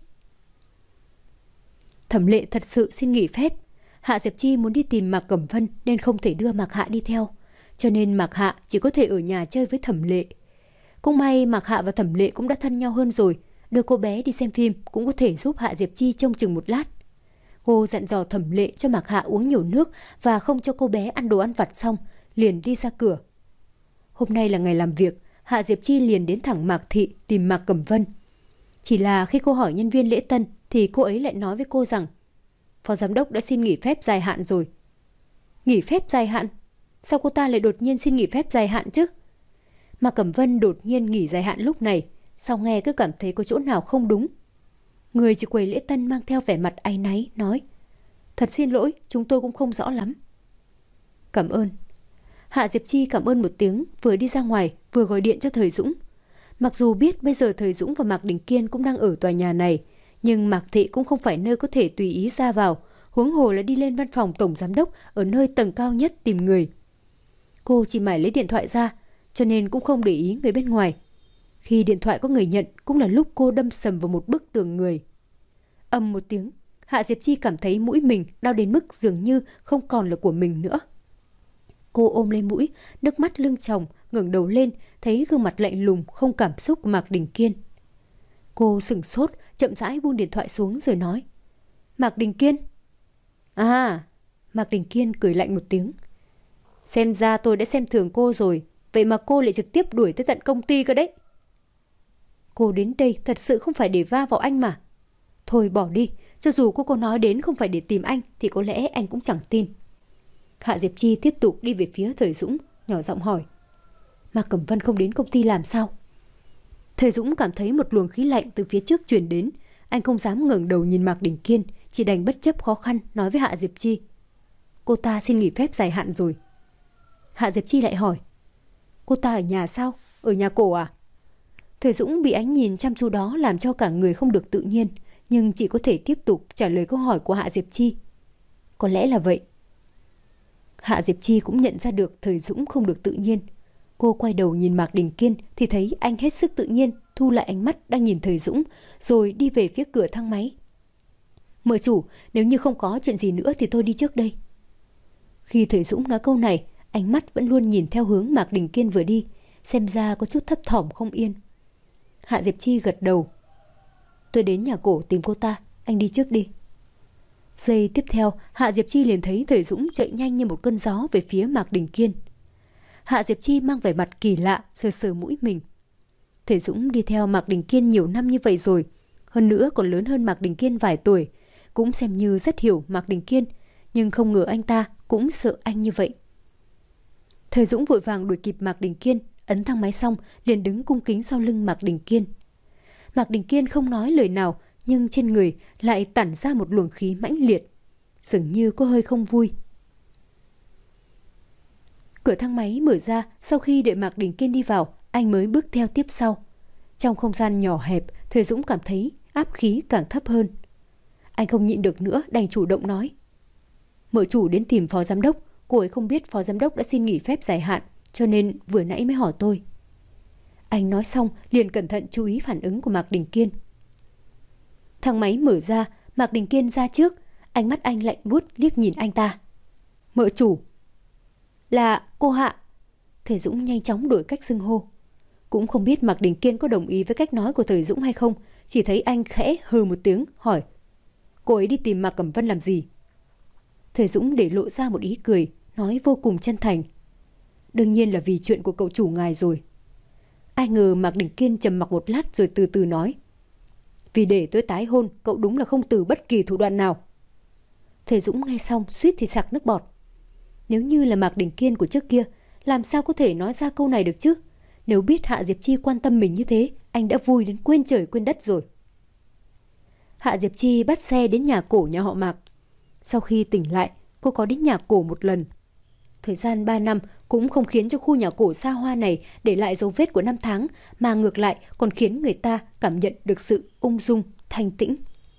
Thẩm Lệ thật sự xin nghỉ phép. Hạ Diệp Chi muốn đi tìm Mạc Cẩm Vân nên không thể đưa Mạc Hạ đi theo, cho nên Mạc Hạ chỉ có thể ở nhà chơi với Thẩm Lệ. Cũng may Mạc Hạ và Thẩm Lệ cũng đã thân nhau hơn rồi, đưa cô bé đi xem phim cũng có thể giúp Hạ Diệp Chi trông chừng một lát. Cô dặn dò Thẩm Lệ cho Mạc Hạ uống nhiều nước và không cho cô bé ăn đồ ăn vặt, xong liền đi ra cửa. Hôm nay là ngày làm việc, Hạ Diệp Chi liền đến thẳng Mạc Thị tìm Mạc Cẩm Vân. Chỉ là khi cô hỏi nhân viên lễ tân thì cô ấy lại nói với cô rằng phó giám đốc đã xin nghỉ phép dài hạn rồi. Nghỉ phép dài hạn? Sao cô ta lại đột nhiên xin nghỉ phép dài hạn chứ? Mạc Cẩm Vân đột nhiên nghỉ dài hạn lúc này, sau nghe cứ cảm thấy có chỗ nào không đúng. Người chỉ quầy lễ tân mang theo vẻ mặt áy náy nói: thật xin lỗi, chúng tôi cũng không rõ lắm. Cảm ơn. Hạ Diệp Chi cảm ơn một tiếng, vừa đi ra ngoài vừa gọi điện cho Thời Dũng. Mặc dù biết bây giờ Thời Dũng và Mạc Đình Kiên cũng đang ở tòa nhà này, nhưng Mạc Thị cũng không phải nơi có thể tùy ý ra vào, huống hồ là đi lên văn phòng tổng giám đốc ở nơi tầng cao nhất tìm người. Cô chỉ mải lấy điện thoại ra, cho nên cũng không để ý người bên ngoài. Khi điện thoại có người nhận cũng là lúc cô đâm sầm vào một bức tường người. Ầm một tiếng, Hạ Diệp Chi cảm thấy mũi mình đau đến mức dường như không còn là của mình nữa. Cô ôm lấy mũi, nước mắt lưng tròng, ngẩng đầu lên, thấy gương mặt lạnh lùng không cảm xúc của Mạc Đình Kiên. Cô sửng sốt, chậm rãi buông điện thoại xuống rồi nói: Mạc Đình Kiên. À, Mạc Đình Kiên cười lạnh một tiếng. Xem ra tôi đã xem thường cô rồi, vậy mà cô lại trực tiếp đuổi tới tận công ty cơ đấy. Cô đến đây thật sự không phải để va vào anh mà. Thôi bỏ đi, cho dù cô có nói đến không phải để tìm anh thì có lẽ anh cũng chẳng tin. Hạ Diệp Chi tiếp tục đi về phía Thời Dũng, nhỏ giọng hỏi: Mạc Cẩm Vân không đến công ty làm sao? Thời Dũng cảm thấy một luồng khí lạnh từ phía trước truyền đến. Anh không dám ngẩng đầu nhìn Mạc Đình Kiên, chỉ đành bất chấp khó khăn nói với Hạ Diệp Chi: cô ta xin nghỉ phép dài hạn rồi. Hạ Diệp Chi lại hỏi: cô ta ở nhà sao? Ở nhà cổ à? Thời Dũng bị ánh nhìn chăm chú đó làm cho cả người không được tự nhiên, nhưng chỉ có thể tiếp tục trả lời câu hỏi của Hạ Diệp Chi. Có lẽ là vậy. Hạ Diệp Chi cũng nhận ra được Thời Dũng không được tự nhiên. Cô quay đầu nhìn Mạc Đình Kiên thì thấy anh hết sức tự nhiên thu lại ánh mắt đang nhìn Thời Dũng, rồi đi về phía cửa thang máy. Mời chủ, nếu như không có chuyện gì nữa thì tôi đi trước đây. Khi Thời Dũng nói câu này, ánh mắt vẫn luôn nhìn theo hướng Mạc Đình Kiên vừa đi, xem ra có chút thấp thỏm không yên. Hạ Diệp Chi gật đầu. Tôi đến nhà cổ tìm cô ta, anh đi trước đi. Giây tiếp theo, Hạ Diệp Chi liền thấy Thời Dũng chạy nhanh như một cơn gió về phía Mạc Đình Kiên. Hạ Diệp Chi mang vẻ mặt kỳ lạ, sờ sờ mũi mình. Thời Dũng đi theo Mạc Đình Kiên nhiều năm như vậy rồi, hơn nữa còn lớn hơn Mạc Đình Kiên vài tuổi, cũng xem như rất hiểu Mạc Đình Kiên, nhưng không ngờ anh ta cũng sợ anh như vậy. Thời Dũng vội vàng đuổi kịp Mạc Đình Kiên, ấn thang máy xong liền đứng cung kính sau lưng Mạc Đình Kiên. Mạc Đình Kiên không nói lời nào, nhưng trên người lại tản ra một luồng khí mãnh liệt, dường như có hơi không vui. Cửa thang máy mở ra, sau khi đợi Mạc Đình Kiên đi vào, anh mới bước theo tiếp sau. Trong không gian nhỏ hẹp, Thời Dũng cảm thấy áp khí càng thấp hơn. Anh không nhịn được nữa, đành chủ động nói: Mợ chủ đến tìm phó giám đốc, cô ấy không biết phó giám đốc đã xin nghỉ phép dài hạn, cho nên vừa nãy mới hỏi tôi. Anh nói xong liền cẩn thận chú ý phản ứng của Mạc Đình Kiên. Thang máy mở ra, Mạc Đình Kiên ra trước, ánh mắt anh lạnh buốt liếc nhìn anh ta. Mợ chủ. Là cô Hạ. Thời Dũng nhanh chóng đổi cách xưng hô. Cũng không biết Mạc Đình Kiên có đồng ý với cách nói của Thời Dũng hay không, chỉ thấy anh khẽ hừ một tiếng hỏi: Cô ấy đi tìm Mạc Cẩm Vân làm gì? Thời Dũng để lộ ra một ý cười, nói vô cùng chân thành: Đương nhiên là vì chuyện của cậu chủ ngài rồi. Ai ngờ Mạc Đình Kiên trầm mặc một lát rồi từ từ nói: Vì để tôi tái hôn, cậu đúng là không từ bất kỳ thủ đoạn nào. Thời Dũng nghe xong suýt thì sặc nước bọt. Nếu như là Mạc Đình Kiên của trước kia, làm sao có thể nói ra câu này được chứ? Nếu biết Hạ Diệp Chi quan tâm mình như thế, anh đã vui đến quên trời quên đất rồi. Hạ Diệp Chi bắt xe đến nhà cổ nhà họ Mạc. Sau khi tỉnh lại, cô có đến nhà cổ một lần. Thời gian ba năm cũng không khiến cho khu nhà cổ xa hoa này để lại dấu vết của năm tháng, mà ngược lại còn khiến người ta cảm nhận được sự ung dung, thanh tĩnh.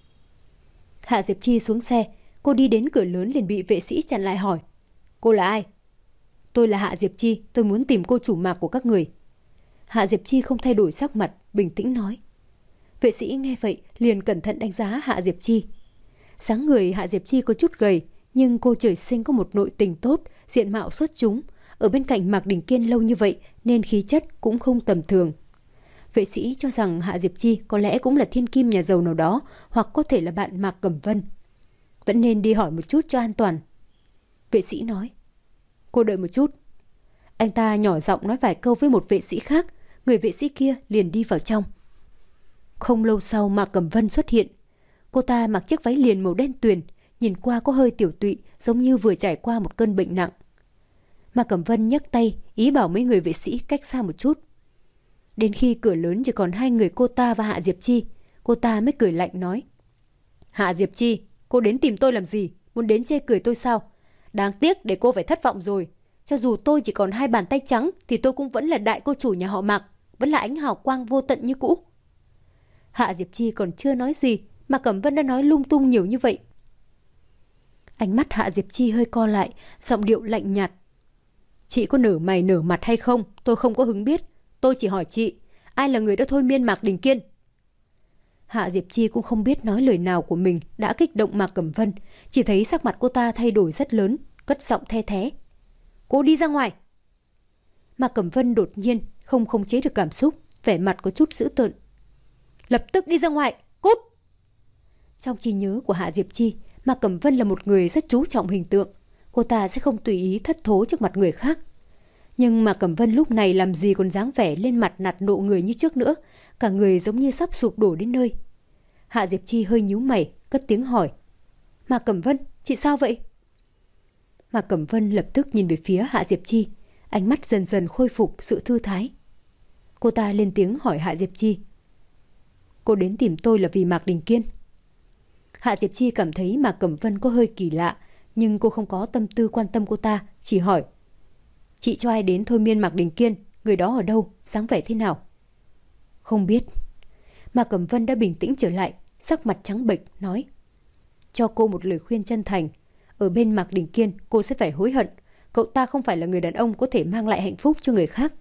Hạ Diệp Chi xuống xe, cô đi đến cửa lớn liền bị vệ sĩ chặn lại hỏi: Cô là ai? Tôi là Hạ Diệp Chi, tôi muốn tìm cô chủ Mạc của các người. Hạ Diệp Chi không thay đổi sắc mặt, bình tĩnh nói. Vệ sĩ nghe vậy liền cẩn thận đánh giá Hạ Diệp Chi. Dáng người Hạ Diệp Chi có chút gầy, nhưng cô trời sinh có một nội tình tốt, diện mạo xuất chúng. Ở bên cạnh Mạc Đình Kiên lâu như vậy nên khí chất cũng không tầm thường. Vệ sĩ cho rằng Hạ Diệp Chi có lẽ cũng là thiên kim nhà giàu nào đó, hoặc có thể là bạn Mạc Cẩm Vân. Vẫn nên đi hỏi một chút cho an toàn. Vệ sĩ nói. Cô đợi một chút. Anh ta nhỏ giọng nói vài câu với một vệ sĩ khác, người vệ sĩ kia liền đi vào trong. Không lâu sau Mạc Cẩm Vân xuất hiện. Cô ta mặc chiếc váy liền màu đen tuyền, nhìn qua có hơi tiểu tụy, giống như vừa trải qua một cơn bệnh nặng. Mạc Cẩm Vân nhấc tay, ý bảo mấy người vệ sĩ cách xa một chút. Đến khi cửa lớn chỉ còn hai người cô ta và Hạ Diệp Chi, cô ta mới cười lạnh nói. Hạ Diệp Chi, cô đến tìm tôi làm gì? Muốn đến chê cười tôi sao? Đáng tiếc để cô phải thất vọng rồi. Cho dù tôi chỉ còn hai bàn tay trắng thì tôi cũng vẫn là đại cô chủ nhà họ Mạc, vẫn là ánh hào quang vô tận như cũ. Hạ Diệp Chi còn chưa nói gì, Mạc Cẩm Vân đã nói lung tung nhiều như vậy. Ánh mắt Hạ Diệp Chi hơi co lại, giọng điệu lạnh nhạt. Chị có nở mày nở mặt hay không, tôi không có hứng biết. Tôi chỉ hỏi chị, ai là người đã thôi miên Mạc Đình Kiên? Hạ Diệp Chi cũng không biết nói lời nào của mình đã kích động Mạc Cẩm Vân, chỉ thấy sắc mặt cô ta thay đổi rất lớn, cất giọng the thé. Cô đi ra ngoài. Mạc Cẩm Vân đột nhiên không khống chế được cảm xúc, vẻ mặt có chút dữ tợn. Lập tức đi ra ngoài, cút! Trong trí nhớ của Hạ Diệp Chi, Mạc Cẩm Vân là một người rất chú trọng hình tượng. Cô ta sẽ không tùy ý thất thố trước mặt người khác. Nhưng Mạc Cẩm Vân lúc này làm gì còn dáng vẻ lên mặt nạt nộ người như trước nữa, cả người giống như sắp sụp đổ đến nơi. Hạ Diệp Chi hơi nhíu mày, cất tiếng hỏi. Mạc Cẩm Vân, chị sao vậy? Mạc Cẩm Vân lập tức nhìn về phía Hạ Diệp Chi, ánh mắt dần dần khôi phục sự thư thái. Cô ta lên tiếng hỏi Hạ Diệp Chi. Cô đến tìm tôi là vì Mạc Đình Kiên. Hạ Diệp Chi cảm thấy Mạc Cẩm Vân có hơi kỳ lạ, nhưng cô không có tâm tư quan tâm cô ta, chỉ hỏi. Chị cho ai đến thôi miên Mạc Đình Kiên, người đó ở đâu, dáng vẻ thế nào? Không biết. Mạc Cẩm Vân đã bình tĩnh trở lại, sắc mặt trắng bệch, nói. Cho cô một lời khuyên chân thành. Ở bên Mạc Đình Kiên, cô sẽ phải hối hận. Cậu ta không phải là người đàn ông có thể mang lại hạnh phúc cho người khác.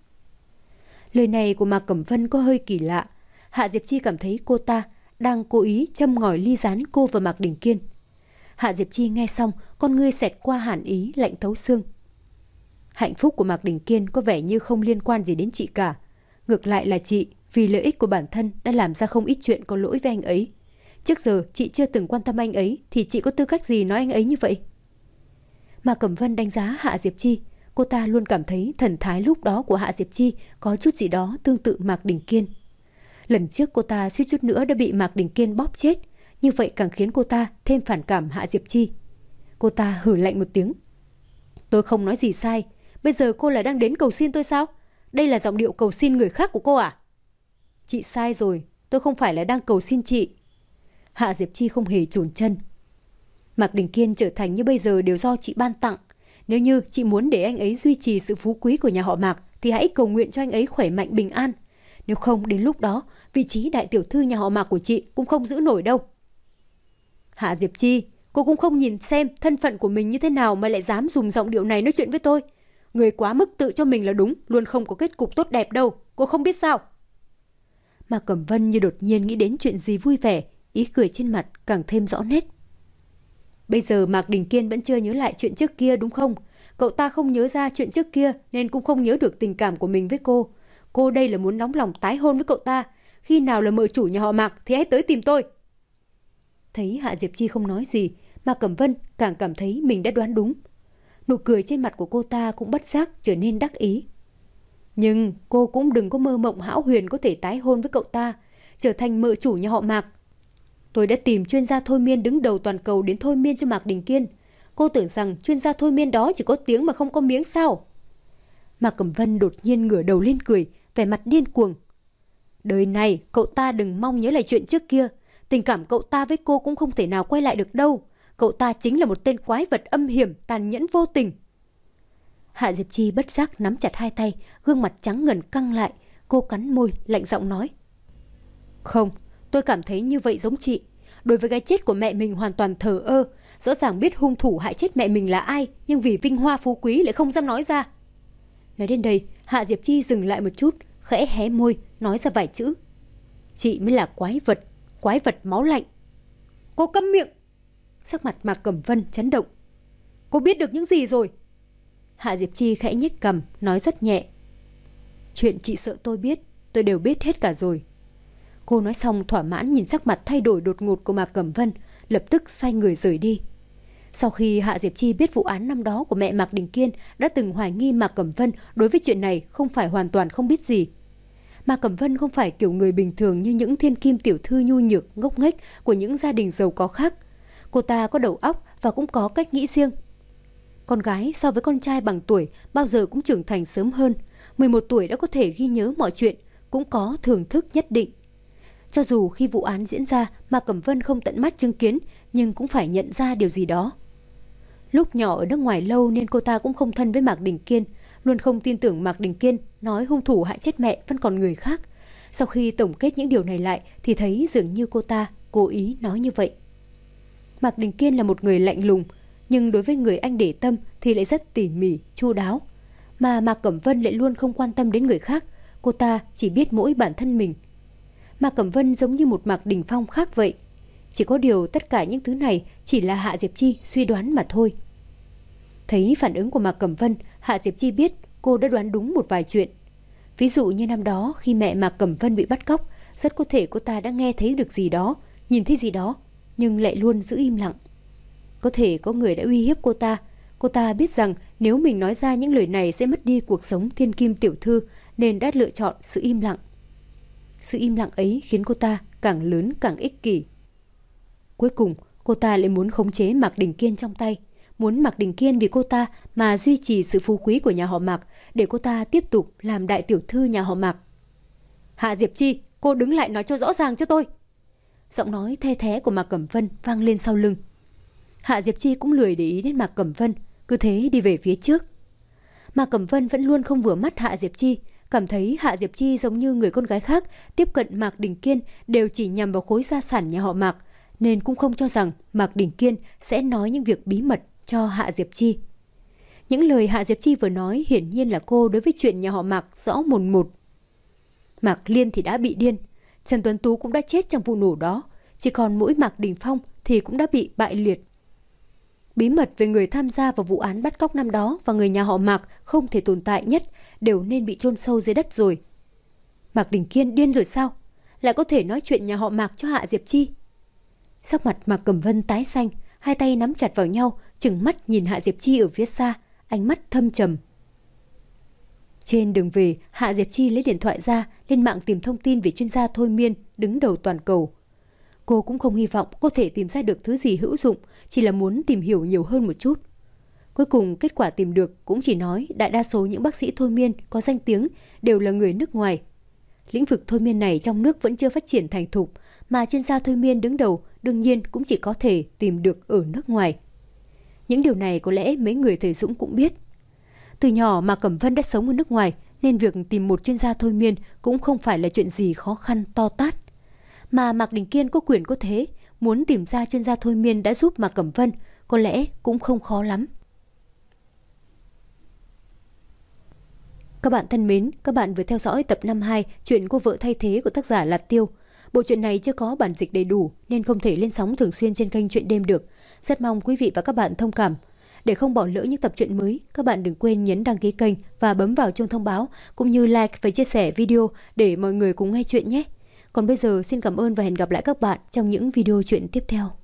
Lời này của Mạc Cẩm Vân có hơi kỳ lạ. Hạ Diệp Chi cảm thấy cô ta đang cố ý châm ngòi ly gián cô và Mạc Đình Kiên. Hạ Diệp Chi nghe xong, con ngươi xẹt qua hàn ý lạnh thấu xương. Hạnh phúc của Mạc Đình Kiên có vẻ như không liên quan gì đến chị cả. Ngược lại là chị, vì lợi ích của bản thân đã làm ra không ít chuyện có lỗi với anh ấy. Trước giờ chị chưa từng quan tâm anh ấy, thì chị có tư cách gì nói anh ấy như vậy? Mạc Cẩm Vân đánh giá Hạ Diệp Chi. Cô ta luôn cảm thấy thần thái lúc đó của Hạ Diệp Chi có chút gì đó tương tự Mạc Đình Kiên. Lần trước cô ta suýt chút nữa đã bị Mạc Đình Kiên bóp chết, như vậy càng khiến cô ta thêm phản cảm Hạ Diệp Chi. Cô ta hừ lạnh một tiếng. Tôi không nói gì sai, Bây giờ cô là đang đến cầu xin tôi sao? Đây là giọng điệu cầu xin người khác của cô à? Chị sai rồi, tôi không phải là đang cầu xin chị. Hạ Diệp Chi không hề chùn chân. Mạc Đình Kiên trở thành như bây giờ đều do chị ban tặng. Nếu như chị muốn để anh ấy duy trì sự phú quý của nhà họ Mạc thì hãy cầu nguyện cho anh ấy khỏe mạnh bình an. Nếu không, đến lúc đó vị trí đại tiểu thư nhà họ Mạc của chị cũng không giữ nổi đâu. Hạ Diệp Chi, cô cũng không nhìn xem thân phận của mình như thế nào mà lại dám dùng giọng điệu này nói chuyện với tôi. Người quá mức tự cho mình là đúng, luôn không có kết cục tốt đẹp đâu, cô không biết sao? Mạc Cẩm Vân như đột nhiên nghĩ đến chuyện gì vui vẻ, ý cười trên mặt càng thêm rõ nét. Bây giờ Mạc Đình Kiên vẫn chưa nhớ lại chuyện trước kia đúng không? Cậu ta không nhớ ra chuyện trước kia nên cũng không nhớ được tình cảm của mình với cô. Cô đây là muốn nóng lòng tái hôn với cậu ta. Khi nào là mợ chủ nhà họ Mạc thì hãy tới tìm tôi. Thấy Hạ Diệp Chi không nói gì, Mạc Cẩm Vân càng cảm thấy mình đã đoán đúng. Nụ cười trên mặt của cô ta cũng bất giác trở nên đắc ý. Nhưng cô cũng đừng có mơ mộng hão huyền có thể tái hôn với cậu ta, trở thành mợ chủ nhà họ Mạc. Tôi đã tìm chuyên gia thôi miên đứng đầu toàn cầu đến thôi miên cho Mạc Đình Kiên. Cô tưởng rằng chuyên gia thôi miên đó chỉ có tiếng mà không có miếng sao? Mạc Cẩm Vân đột nhiên ngửa đầu lên cười, vẻ mặt điên cuồng. Đời này cậu ta đừng mong nhớ lại chuyện trước kia. Tình cảm cậu ta với cô cũng không thể nào quay lại được đâu. Cậu ta chính là một tên quái vật âm hiểm, tàn nhẫn vô tình. Hạ Diệp Chi bất giác nắm chặt hai tay, gương mặt trắng ngần căng lại. Cô cắn môi, lạnh giọng nói. Không, tôi cảm thấy như vậy giống chị. Đối với cái chết của mẹ mình hoàn toàn thờ ơ. Rõ ràng biết hung thủ hại chết mẹ mình là ai, nhưng vì vinh hoa phú quý lại không dám nói ra. Nói đến đây, Hạ Diệp Chi dừng lại một chút, khẽ hé môi, nói ra vài chữ. Chị mới là quái vật, quái vật máu lạnh. Cô câm miệng. Sắc mặt Mạc Cẩm Vân chấn động. Cô biết được những gì rồi? Hạ Diệp Chi khẽ nhếch cằm, nói rất nhẹ. Chuyện chị sợ tôi biết, tôi đều biết hết cả rồi. Cô nói xong thỏa mãn nhìn sắc mặt thay đổi đột ngột của Mạc Cẩm Vân, lập tức xoay người rời đi. Sau khi Hạ Diệp Chi biết vụ án năm đó của mẹ Mạc Đình Kiên đã từng hoài nghi Mạc Cẩm Vân đối với chuyện này không phải hoàn toàn không biết gì. Mạc Cẩm Vân không phải kiểu người bình thường như những thiên kim tiểu thư nhu nhược, ngốc nghếch của những gia đình giàu có khác. Cô ta có đầu óc và cũng có cách nghĩ riêng. Con gái so với con trai bằng tuổi bao giờ cũng trưởng thành sớm hơn. mười một tuổi đã có thể ghi nhớ mọi chuyện, cũng có thưởng thức nhất định. Cho dù khi vụ án diễn ra Mạc Cẩm Vân không tận mắt chứng kiến, nhưng cũng phải nhận ra điều gì đó. Lúc nhỏ ở nước ngoài lâu nên cô ta cũng không thân với Mạc Đình Kiên, luôn không tin tưởng Mạc Đình Kiên nói hung thủ hại chết mẹ vẫn còn người khác. Sau khi tổng kết những điều này lại thì thấy dường như cô ta cố ý nói như vậy. Mạc Đình Kiên là một người lạnh lùng, nhưng đối với người anh để tâm thì lại rất tỉ mỉ, chu đáo. Mà Mạc Cẩm Vân lại luôn không quan tâm đến người khác, cô ta chỉ biết mỗi bản thân mình. Mạc Cẩm Vân giống như một Mạc Đình Phong khác vậy. Chỉ có điều tất cả những thứ này chỉ là Hạ Diệp Chi suy đoán mà thôi. Thấy phản ứng của Mạc Cẩm Vân, Hạ Diệp Chi biết cô đã đoán đúng một vài chuyện. Ví dụ như năm đó khi mẹ Mạc Cẩm Vân bị bắt cóc, rất có thể cô ta đã nghe thấy được gì đó, nhìn thấy gì đó, nhưng lại luôn giữ im lặng. Có thể có người đã uy hiếp cô ta. Cô ta biết rằng nếu mình nói ra những lời này sẽ mất đi cuộc sống thiên kim tiểu thư, nên đã lựa chọn sự im lặng. Sự im lặng ấy khiến cô ta càng lớn càng ích kỷ. Cuối cùng, cô ta lại muốn khống chế Mạc Đình Kiên trong tay, muốn Mạc Đình Kiên vì cô ta mà duy trì sự phú quý của nhà họ Mạc, để cô ta tiếp tục làm đại tiểu thư nhà họ Mạc. Hạ Diệp Chi, cô đứng lại nói cho rõ ràng cho tôi. Giọng nói the thé của Mạc Cẩm Vân vang lên sau lưng. Hạ Diệp Chi cũng lười để ý đến Mạc Cẩm Vân, cứ thế đi về phía trước. Mạc Cẩm Vân vẫn luôn không vừa mắt Hạ Diệp Chi, cảm thấy Hạ Diệp Chi giống như người con gái khác tiếp cận Mạc Đình Kiên đều chỉ nhằm vào khối gia sản nhà họ Mạc, nên cũng không cho rằng Mạc Đình Kiên sẽ nói những việc bí mật cho Hạ Diệp Chi. Những lời Hạ Diệp Chi vừa nói hiển nhiên là cô đối với chuyện nhà họ Mạc rõ mồn một. Mạc Liên thì đã bị điên, Trần Tuấn Tú cũng đã chết trong vụ nổ đó, chỉ còn mỗi Mạc Đình Phong thì cũng đã bị bại liệt. Bí mật về người tham gia vào vụ án bắt cóc năm đó và người nhà họ Mạc không thể tồn tại nhất đều nên bị chôn sâu dưới đất rồi. Mạc Đình Kiên điên rồi sao? Lại có thể nói chuyện nhà họ Mạc cho Hạ Diệp Chi? Sắc mặt Mạc Cẩm Vân tái xanh, hai tay nắm chặt vào nhau, trừng mắt nhìn Hạ Diệp Chi ở phía xa, ánh mắt thâm trầm. Trên đường về, Hạ Diệp Chi lấy điện thoại ra, lên mạng tìm thông tin về chuyên gia thôi miên đứng đầu toàn cầu. Cô cũng không hy vọng có thể tìm ra được thứ gì hữu dụng, chỉ là muốn tìm hiểu nhiều hơn một chút. Cuối cùng kết quả tìm được cũng chỉ nói đại đa số những bác sĩ thôi miên có danh tiếng đều là người nước ngoài. Lĩnh vực thôi miên này trong nước vẫn chưa phát triển thành thục, mà chuyên gia thôi miên đứng đầu đương nhiên cũng chỉ có thể tìm được ở nước ngoài. Những điều này có lẽ mấy người thầy Dũng cũng biết. Từ nhỏ Mạc Cẩm Vân đã sống ở nước ngoài nên việc tìm một chuyên gia thôi miên cũng không phải là chuyện gì khó khăn to tát. Mà Mạc Đình Kiên có quyền có thế, muốn tìm ra chuyên gia thôi miên đã giúp Mạc Cẩm Vân có lẽ cũng không khó lắm. Các bạn thân mến, các bạn vừa theo dõi tập năm hai chuyện Cô vợ thay thế của tác giả Lạt Tiêu. Bộ truyện này chưa có bản dịch đầy đủ nên không thể lên sóng thường xuyên trên kênh Truyện Đêm được. Rất mong quý vị và các bạn thông cảm. Để không bỏ lỡ những tập truyện mới, các bạn đừng quên nhấn đăng ký kênh và bấm vào chuông thông báo cũng như like và chia sẻ video để mọi người cùng nghe chuyện nhé. Còn bây giờ xin cảm ơn và hẹn gặp lại các bạn trong những video truyện tiếp theo.